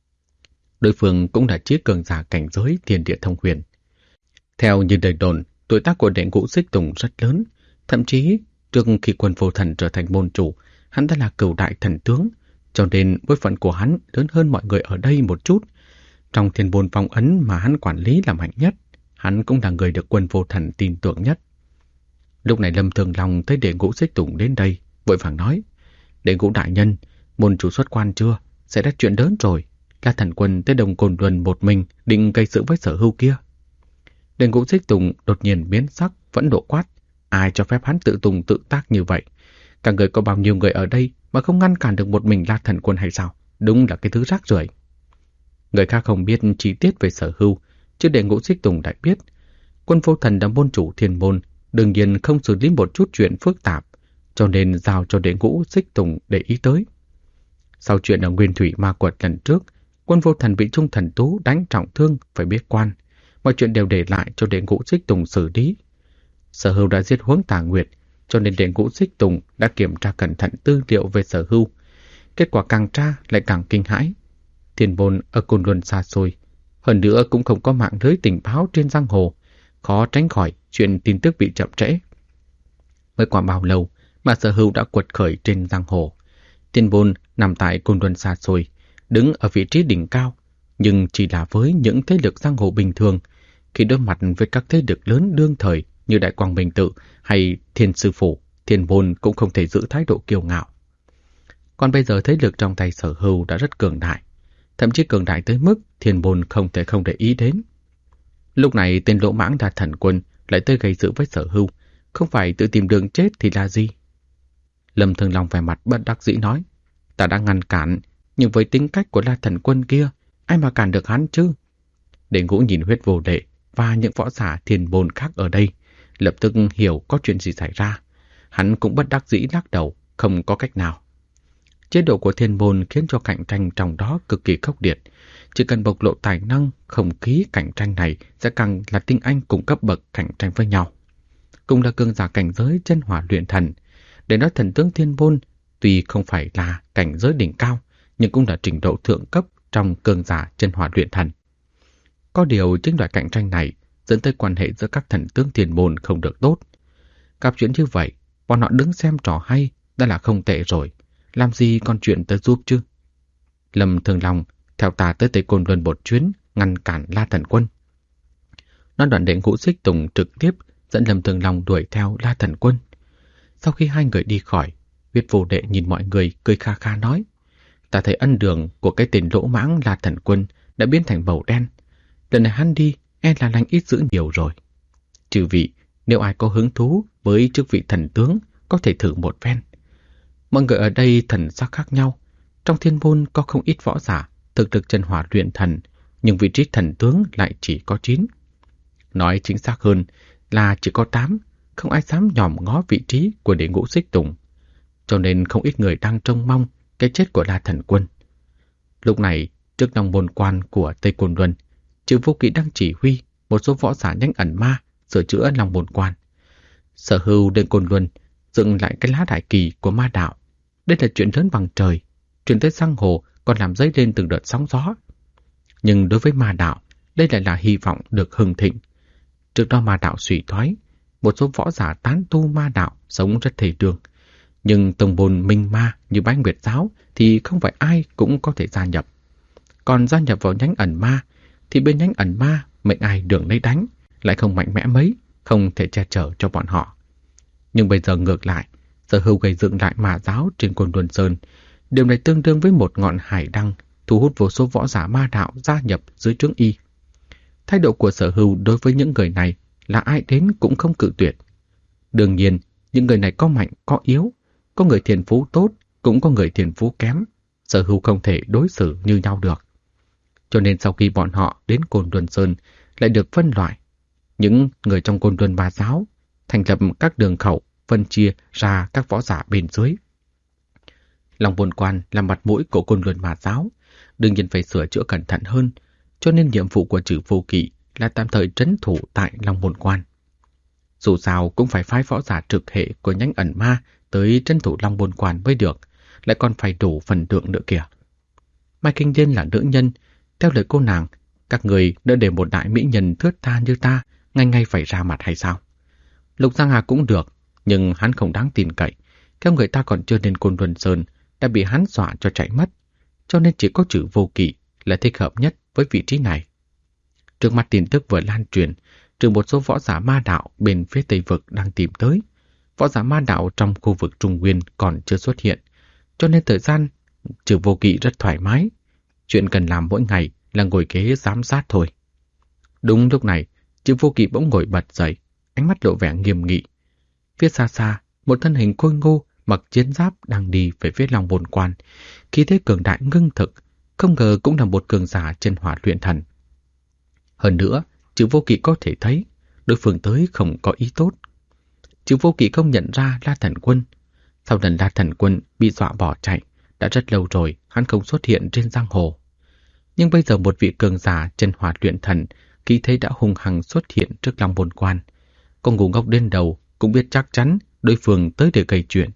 Đối phương cũng là trí cường giả cảnh giới thiên địa thông huyền. Theo như lời đồn, tuổi tác của Đệ Ngũ Xích Tùng rất lớn, thậm chí trước khi Quân Vô Thần trở thành môn chủ, hắn đã là cửu đại thần tướng, cho nên bối phận của hắn lớn hơn mọi người ở đây một chút. Trong thiên môn phong ấn mà hắn quản lý là mạnh nhất, hắn cũng là người được Quân Vô Thần tin tưởng nhất. Lúc này Lâm Thường Long thấy Đệ Ngũ Xích Tùng đến đây, vội vàng nói: "Đệ Ngũ đại nhân, môn chủ xuất quan chưa? Sẽ ra chuyện lớn rồi. La Thần Quân tới Đồng Cồn Luân một mình định gây sự với Sở Hưu kia." Đệ Ngũ Xích Tùng đột nhiên biến sắc, phẫn nộ quát: "Ai cho phép hắn tự tung tự tác như vậy? Cả người có bao nhiêu người ở đây mà không ngăn cản được một mình La Thần Quân hay sao? Đúng là cái thứ rác rưởi." Người khác không biết chi tiết về Sở Hưu, chứ Đệ Ngũ Xích Tùng đã biết. Quân Vô Thần là môn chủ thiên môn, đương nhiên không xử lý một chút chuyện phức tạp, cho nên giao cho Đệ Ngũ Xích Tùng để ý tới. Sau chuyện ở Nguyên Thủy Ma Quật lần trước, Quân Vô Thần bị Trung Thần Tú đánh trọng thương phải bế quan, mọi chuyện đều để lại cho Đệ Ngũ Xích Tùng xử lý. Sở Hưu đã giết Huống Tà Nguyệt, cho nên Đệ Ngũ Xích Tùng đã kiểm tra cẩn thận tư liệu về Sở Hưu. Kết quả càng tra lại càng kinh hãi. Thiên môn ở Côn Luân xa xôi, hơn nữa cũng không có mạng lưới tình báo trên giang hồ, khó tránh khỏi chuyện tin tức bị chậm trễ. Mới qua bao lâu mà Sở Hưu đã quật khởi trên giang hồ. Thiên môn nằm tại Côn Luân xa xôi, đứng ở vị trí đỉnh cao, nhưng chỉ là với những thế lực giang hồ bình thường. Khi đối mặt với các thế lực lớn đương thời như Đại Quang Minh Tự hay Thiên Sư Phủ, Thiên môn cũng không thể giữ thái độ kiêu ngạo. Còn bây giờ thế lực trong tay Sở Hưu đã rất cường đại, thậm chí cường đại tới mức Thiên môn không thể không để ý đến. Lúc này tên lỗ mãng La Thần Quân lại tới gây sự với Sở Hưu, không phải tự tìm đường chết thì là gì? Lâm Thường Long vẻ mặt bất đắc dĩ nói: "Ta đã ngăn cản, nhưng với tính cách của La Thần Quân kia, ai mà cản được hắn chứ?" Đệ Ngũ nhìn Huyết Vô Lệ và những võ giả thiên môn khác ở đây, lập tức hiểu có chuyện gì xảy ra. Hắn cũng bất đắc dĩ lắc đầu, không có cách nào. Chế độ của thiên môn khiến cho cạnh tranh trong đó cực kỳ khốc liệt. Chỉ cần bộc lộ tài năng, không khí cạnh tranh này sẽ càng là tinh anh cùng cấp bậc cạnh tranh với nhau. Cùng là cường giả cảnh giới chân hỏa luyện thần. Để nói thần tướng thiên môn, tuy không phải là cảnh giới đỉnh cao, nhưng cũng là trình độ thượng cấp trong cường giả chân hỏa luyện thần. Có điều chính loại cạnh tranh này dẫn tới quan hệ giữa các thần tướng thiên môn không được tốt. Gặp chuyện như vậy, bọn họ đứng xem trò hay, đã là không tệ rồi, làm gì còn chuyện tới giúp chứ? Lâm Thường Long theo ta tới Tây Côn Luân một chuyến, ngăn cản La Thần Quân. Nói đoạn đệ Ngũ Xích Tùng trực tiếp dẫn Lâm Thường Long đuổi theo La Thần Quân. Sau khi hai người đi khỏi, Huyết Vô Đệ nhìn mọi người cười kha kha nói: ta thấy ân đường của cái tên lỗ mãng La Thần Quân đã biến thành màu đen. Lần này hắn đi, là lành ít dữ nhiều rồi. Chư vị, nếu ai có hứng thú với chức vị thần tướng, có thể thử một phen. Mọi người ở đây thần sắc khác nhau. Trong thiên môn có không ít võ giả thực lực chân hỏa luyện thần, nhưng vị trí thần tướng lại chỉ có 9. Nói chính xác hơn là chỉ có 8, không ai dám nhòm ngó vị trí của đệ Ngũ Xích Tùng. Cho nên không ít người đang trông mong cái chết của La Thần Quân. Lúc này, trước Long Môn Quan của Tây Côn Luân, Trừ Vô Kỵ đang chỉ huy một số võ giả nhánh ẩn ma sửa chữa Long Môn Quan. Sở Hưu đến Côn Luân dựng lại cái lá đại kỳ của ma đạo. Đây là chuyện lớn bằng trời, truyền tới giang hồ còn làm dấy lên từng đợt sóng gió. Nhưng đối với ma đạo, đây lại là hy vọng được hưng thịnh. Trước đó ma đạo suy thoái, một số võ giả tán tu ma đạo sống rất thể đường. Nhưng tông môn minh ma như Bái Nguyệt Giáo thì không phải ai cũng có thể gia nhập. Còn gia nhập vào nhánh ẩn ma thì bên nhánh ẩn ma mệnh ai đường lấy đánh, lại không mạnh mẽ mấy, không thể che chở cho bọn họ. Nhưng bây giờ ngược lại, Sở Hưu gây dựng lại ma giáo trên Côn Luân Sơn. Điều này tương đương với một ngọn hải đăng thu hút vô số võ giả ma đạo gia nhập dưới trướng y. Thái độ của Sở Hưu đối với những người này là ai đến cũng không cự tuyệt. Đương nhiên, những người này có mạnh, có yếu, có người thiên phú tốt, cũng có người thiên phú kém. Sở Hưu không thể đối xử như nhau được. Cho nên sau khi bọn họ đến Côn Luân Sơn lại được phân loại. Những người trong Côn Luân Ma giáo thành lập các đường khẩu, phân chia ra các võ giả bên dưới. Long Môn Quan là mặt mũi của Côn Luân Ma giáo, đương nhiên phải sửa chữa cẩn thận hơn, cho nên nhiệm vụ của Trừ Vô Kỵ là tạm thời trấn thủ tại Long Môn Quan. Dù sao cũng phải phái võ giả trực hệ của nhánh ẩn ma tới trấn thủ Long Môn Quan mới được, lại còn phải đủ phần lượng nữa kìa. Mai Kinh Liên là nữ nhân, theo lời cô nàng, các người đỡ để một đại mỹ nhân thướt tha như ta ngay ngay phải ra mặt hay sao? Lục Giang Hà cũng được, nhưng hắn không đáng tin cậy. Theo người ta còn chưa đến Côn Luân Sơn đã bị hắn dọa cho chạy mất, cho nên chỉ có Trừ Vô Kỵ là thích hợp nhất với vị trí này. Trước mặt tin tức vừa lan truyền, trừ một số võ giả ma đạo bên phía Tây Vực đang tìm tới, võ giả ma đạo trong khu vực Trung Nguyên còn chưa xuất hiện, cho nên thời gian Trừ Vô Kỵ rất thoải mái. Chuyện cần làm mỗi ngày là ngồi kế giám sát thôi. Đúng lúc này, Trừ Vô Kỵ bỗng ngồi bật dậy, ánh mắt lộ vẻ nghiêm nghị. Phía xa xa, một thân hình khôi ngô mặc chiến giáp đang đi về phía Long Môn Quan, khí thế cường đại ngưng thực, không ngờ cũng là một cường giả chân hỏa luyện thần. Hơn nữa, Trừ Vô Kỵ có thể thấy đối phương tới không có ý tốt. Trừ Vô Kỵ không nhận ra La Thần Quân. Sau lần La Thần Quân bị dọa bỏ chạy, đã rất lâu rồi hắn không xuất hiện trên giang hồ. Nhưng bây giờ một vị cường giả chân hỏa luyện thần khí thế đã hung hăng xuất hiện trước Long Môn Quan. Con ngu ngốc đến đầu cũng biết chắc chắn đối phương tới để gây chuyện.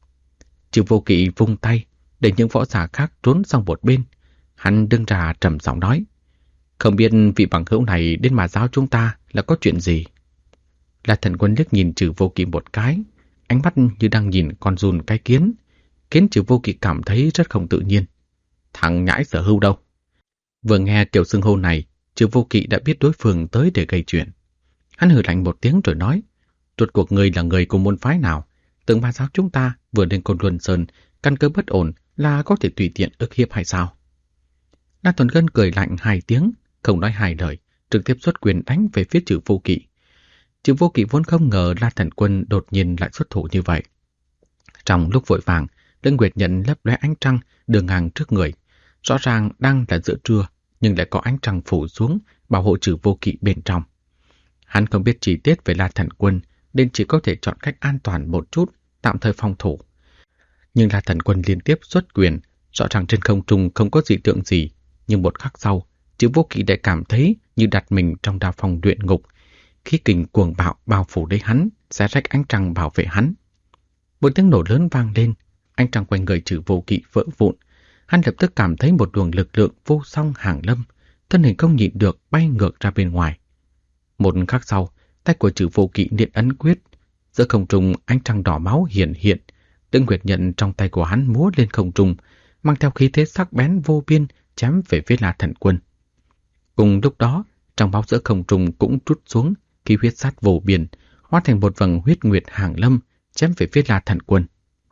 Trừ Vô Kỵ vung tay để những võ giả khác trốn sang một bên. Hắn đứng ra trầm giọng nói: không biết vị bằng hữu này đến ma giáo chúng ta là có chuyện gì? La Thần Quân liếc nhìn Trừ Vô Kỵ một cái, ánh mắt như đang nhìn con giun cái kiến, khiến Trừ Vô Kỵ cảm thấy rất không tự nhiên. Thằng nhãi Sở Hưu đâu? Vừa nghe kiểu xưng hô này, Trừ Vô Kỵ đã biết đối phương tới để gây chuyện. Hắn hừ lạnh một tiếng rồi nói: rốt cuộc người là người của môn phái nào? Tưởng ma giáo chúng ta vừa đến Côn Luân Sơn, căn cơ bất ổn là có thể tùy tiện ức hiếp hay sao? La Tuần Gân cười lạnh 2 tiếng, không nói 2 lời, trực tiếp xuất quyền đánh về phía Trừ Vô Kỵ. Trừ Vô Kỵ vốn không ngờ La Thần Quân đột nhiên lại xuất thủ như vậy. Trong lúc vội vàng, Lân Nguyệt nhận lấp lóe ánh trăng đường ngang trước người. Rõ ràng đang là giữa trưa, nhưng lại có ánh trăng phủ xuống bảo hộ Trừ Vô Kỵ bên trong. Hắn không biết chi tiết về La Thần Quân, nên chỉ có thể chọn cách an toàn một chút, tạm thời phòng thủ. Nhưng La Thần Quân liên tiếp xuất quyền, rõ ràng trên không trung không có dị tượng gì, nhưng một khắc sau, Trừ Vô Kỵ đã cảm thấy như đặt mình trong đao phong luyện ngục. Khí kình cuồng bạo bao phủ lấy hắn, xé rách ánh trăng bảo vệ hắn. Một tiếng nổ lớn vang lên, ánh trăng quanh người Trừ Vô Kỵ vỡ vụn. Hắn lập tức cảm thấy một luồng lực lượng vô song hàng lâm, thân hình không nhịn được bay ngược ra bên ngoài. Một khắc sau, tay của Trừ Vô Kỵ niệm ấn quyết, giữa không trung ánh trăng đỏ máu hiện hiện, Lưỡng nguyệt nhận trong tay của hắn múa lên không trung, mang theo khí thế sắc bén vô biên chém về phía La Thần Quân. Cùng lúc đó, trong báo giữa không trung cũng trút xuống, khí huyết sát vô biên, hóa thành một vầng huyết nguyệt hàng lâm, chém về phía La Thần Quân.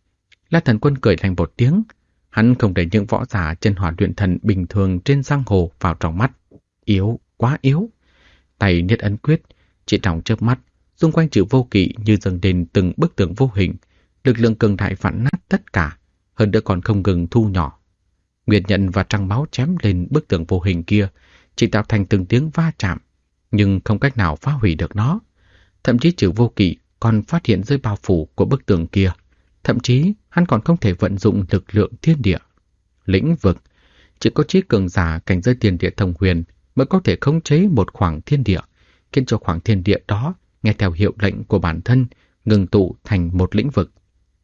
La Thần Quân cười lạnh một tiếng, hắn không để những võ giả chân hỏa luyện thần bình thường trên giang hồ vào trong mắt. Yếu, quá yếu. Tay niết ấn quyết, chỉ trong chớp mắt, xung quanh Trừ Vô Kỵ như dâng lên từng bức tường vô hình, lực lượng cường đại phản nát tất cả, hơn nữa còn không ngừng thu nhỏ. Nguyệt nhận và trăng máu chém lên bức tường vô hình kia, chỉ tạo thành từng tiếng va chạm, nhưng không cách nào phá hủy được nó. Thậm chí Trừ Vô Kỵ còn phát hiện dưới bao phủ của bức tường kia. Thậm chí hắn còn không thể vận dụng lực lượng thiên địa. Lĩnh vực, chỉ có trí cường giả cảnh giới tiền địa thông huyền mới có thể khống chế một khoảng thiên địa, khiến cho khoảng thiên địa đó nghe theo hiệu lệnh của bản thân, ngừng tụ thành một lĩnh vực.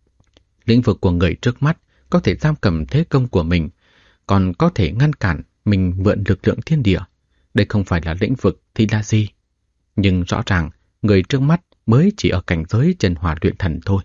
Lĩnh vực của người trước mắt có thể giam cầm thế công của mình, còn có thể ngăn cản mình mượn lực lượng thiên địa. Đây không phải là lĩnh vực thì là gì? Nhưng rõ ràng, người trước mắt mới chỉ ở cảnh giới chân hỏa luyện thần thôi.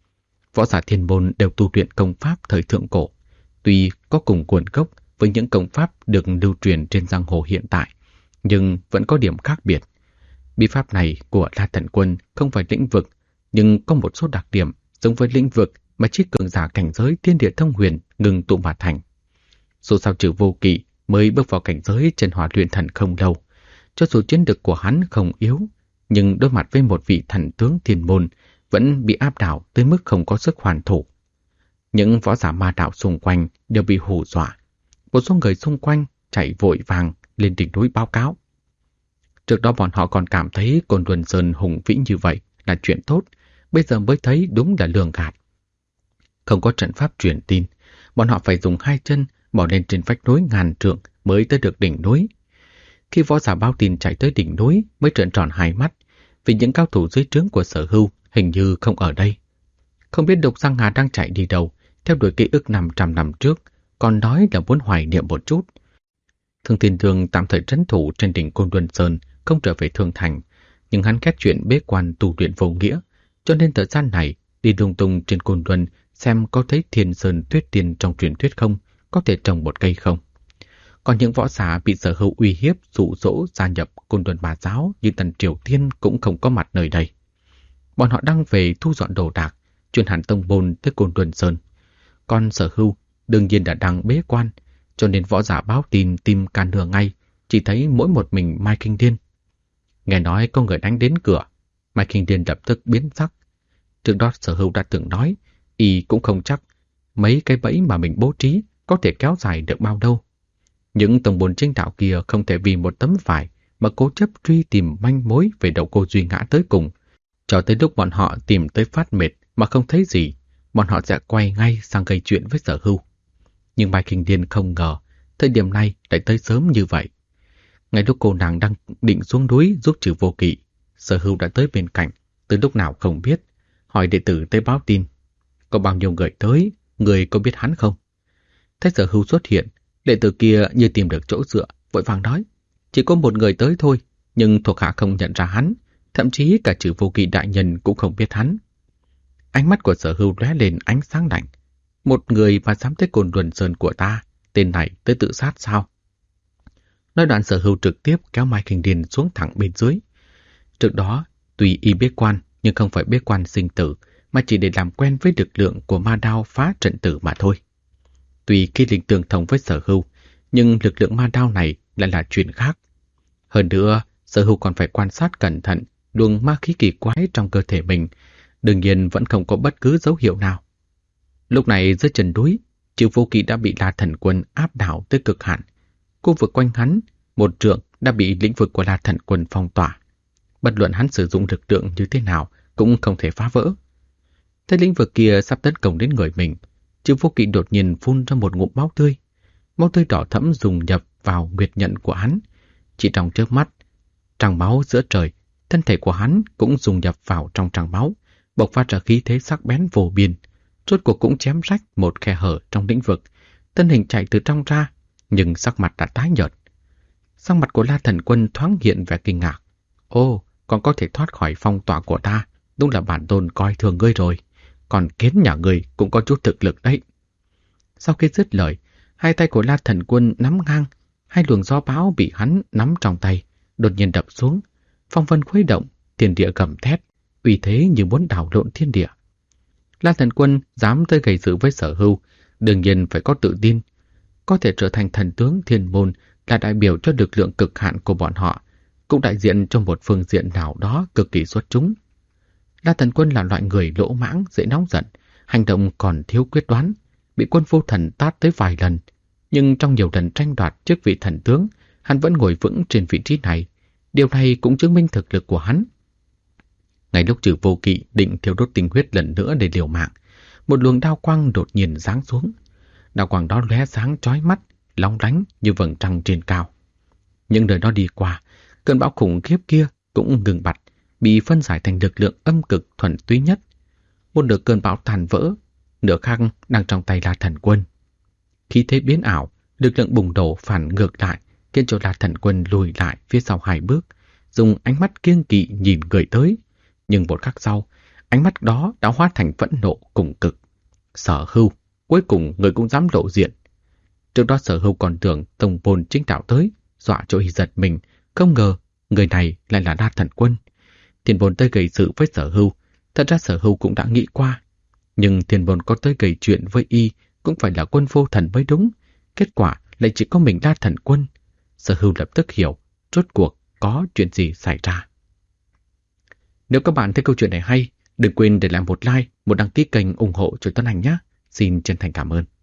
Võ giả thiên môn đều tu luyện công pháp thời thượng cổ, tuy có cùng nguồn gốc với những công pháp được lưu truyền trên giang hồ hiện tại, nhưng vẫn có điểm khác biệt. Bí pháp này của La Thần Quân không phải lĩnh vực, nhưng có một số đặc điểm giống với lĩnh vực mà chiếc cường giả cảnh giới thiên địa thông huyền ngừng tụ mà thành. Dù sao Trừ Vô Kỵ mới bước vào cảnh giới chân hỏa luyện thần không lâu, cho dù chiến lực của hắn không yếu, nhưng đối mặt với một vị thần tướng thiên môn vẫn bị áp đảo tới mức không có sức hoàn thủ. Những võ giả ma đạo xung quanh đều bị hù dọa. Một số người xung quanh chạy vội vàng lên đỉnh núi báo cáo. Trước đó bọn họ còn cảm thấy Côn Luân Sơn hùng vĩ như vậy là chuyện tốt, bây giờ mới thấy đúng là lường gạt. Không có trận pháp truyền tin, bọn họ phải dùng hai chân bỏ lên trên vách núi ngàn trượng mới tới được đỉnh núi. Khi võ giả báo tin chạy tới đỉnh núi mới trợn tròn hai mắt, vì những cao thủ dưới trướng của Sở Hưu hình như không ở đây. Không biết Độc Giang Hà đang chạy đi đâu, theo đuổi ký ức 500 năm trước, còn nói là muốn hoài niệm một chút. Thương Thiên Thương tạm thời trấn thủ trên đỉnh Côn Luân Sơn, không trở về Thương Thành, nhưng hắn ghét chuyện bế quan tu luyện vô nghĩa, cho nên thời gian này đi lung tung trên Côn Luân xem có thấy Thiên Sơn Tuyết Tiên trong truyền thuyết không, có thể trồng một cây không. Còn những võ giả bị Sở Hưu uy hiếp dụ dỗ gia nhập Côn Luân Bà Giáo như Tần Triều Tiên cũng không có mặt nơi đây. Bọn họ đang về thu dọn đồ đạc, chuyển hẳn tông môn tới Côn Luân Sơn. Còn Sở Hưu đương nhiên đã đang bế quan, cho nên võ giả báo tin tìm cả nửa ngày, chỉ thấy mỗi một mình Mai Kinh Điên. Nghe nói có người đánh đến cửa, Mai Kinh Điên lập tức biến sắc. Trước đó Sở Hưu đã từng nói, y cũng không chắc mấy cái bẫy mà mình bố trí có thể kéo dài được bao lâu. Những tông môn chính đạo kia không thể vì một tấm vải mà cố chấp truy tìm manh mối về Độc Cô Duy Ngã tới cùng. Cho tới lúc bọn họ tìm tới phát mệt mà không thấy gì, bọn họ sẽ quay ngay sang gây chuyện với Sở Hưu. Nhưng Mai Kinh Điên không ngờ, thời điểm này lại tới sớm như vậy. Ngay lúc cô nàng đang định xuống núi giúp Trừ Vô Kỵ, Sở Hưu đã tới bên cạnh, từ lúc nào không biết, hỏi đệ tử tới báo tin. Có bao nhiêu người tới, người có biết hắn không? Thấy Sở Hưu xuất hiện, đệ tử kia như tìm được chỗ dựa, vội vàng nói. Chỉ có một người tới thôi, nhưng thuộc hạ không nhận ra hắn, thậm chí cả Trừ Vô Kỵ đại nhân cũng không biết hắn. Ánh mắt của Sở Hưu lóe lên ánh sáng lạnh. Một người mà dám tới Côn Luân Sơn của ta, tên này tới tự sát sao? Nói đoạn Sở Hưu trực tiếp kéo Mai Kinh Điên xuống thẳng bên dưới. Trước đó, tuy y bế quan nhưng không phải bế quan sinh tử, mà chỉ để làm quen với lực lượng của ma đao phá trận tử mà thôi. Tuy khi linh tương thông với Sở Hưu, nhưng lực lượng ma đao này lại là chuyện khác. Hơn nữa, Sở Hưu còn phải quan sát cẩn thận luồng ma khí kỳ quái trong cơ thể mình, đương nhiên vẫn không có bất cứ dấu hiệu nào. Lúc này dưới chân núi, Trừ Vô Kỵ đã bị La Thần Quân áp đảo tới cực hạn. Khu vực quanh hắn, một trượng đã bị lĩnh vực của La Thần Quân phong tỏa. Bất luận hắn sử dụng lực lượng như thế nào cũng không thể phá vỡ. Thấy lĩnh vực kia sắp tấn công đến người mình, Trừ Vô Kỵ đột nhiên phun ra một ngụm máu tươi. Máu tươi đỏ thẫm dùng nhập vào nguyệt nhận của hắn. Chỉ trong chớp mắt, trăng máu giữa trời, thân thể của hắn cũng dùng nhập vào trong trăng máu, bộc phát ra khí thế sắc bén vô biên. Rốt cuộc cũng chém rách một khe hở trong lĩnh vực, thân hình chạy từ trong ra, nhưng sắc mặt đã tái nhợt. Sắc mặt của La Thần Quân thoáng hiện vẻ kinh ngạc. Ô, còn có thể thoát khỏi phong tỏa của ta, đúng là bản tôn coi thường ngươi rồi. còn kiến nhà người cũng có chút thực lực đấy. Sau khi dứt lời, hai tay của La Thần Quân nắm ngang, hai luồng gió bão bị hắn nắm trong tay, đột nhiên đập xuống, phong vân khuấy động, thiên địa gầm thét, uy thế như muốn đảo lộn thiên địa. La Thần Quân dám tới gây sự với Sở Hưu, đương nhiên phải có tự tin. Có thể trở thành thần tướng thiên môn là đại biểu cho lực lượng cực hạn của bọn họ, cũng đại diện cho một phương diện nào đó cực kỳ xuất chúng. La Thần Quân là loại người lỗ mãng, dễ nóng giận, hành động còn thiếu quyết đoán, bị Quân Vô Thần tát tới vài lần, nhưng trong nhiều lần tranh đoạt chức vị thần tướng, hắn vẫn ngồi vững trên vị trí này. Điều này cũng chứng minh thực lực của hắn. Ngay lúc Trừ Vô Kỵ định thiêu đốt tinh huyết lần nữa để liều mạng, một luồng đao quang đột nhiên giáng xuống. Đao quang đó lóe sáng chói mắt, long lánh như vầng trăng trên cao. Những nơi đó đi qua, cơn bão khủng khiếp kia cũng ngừng bặt, bị phân giải thành lực lượng âm cực thuần túy nhất. Một nửa cơn bão tàn vỡ, nửa khác đang trong tay La Thần Quân. Khí thế biến ảo, lực lượng bùng nổ phản ngược lại, khiến cho La Thần Quân lùi lại phía sau 2 bước, dùng ánh mắt kiêng kỵ nhìn người tới. Nhưng một khắc sau, ánh mắt đó đã hóa thành phẫn nộ cùng cực. Sở Hưu, cuối cùng người cũng dám lộ diện. Trước đó Sở Hưu còn tưởng Tông Môn chính đạo tới, dọa cho y giật mình, không ngờ người này lại là La Thần Quân. Thiên Môn tới gây sự với Sở Hưu, thật ra Sở Hưu cũng đã nghĩ qua. Nhưng Thiên Môn có tới gây chuyện với y cũng phải là Quân Vô Thần mới đúng. Kết quả lại chỉ có mình La Thần Quân. Sở Hưu lập tức hiểu, rốt cuộc có chuyện gì xảy ra. Nếu các bạn thấy câu chuyện này hay, đừng quên để lại một like, một đăng ký kênh ủng hộ cho Tuấn Anh nhé. Xin chân thành cảm ơn.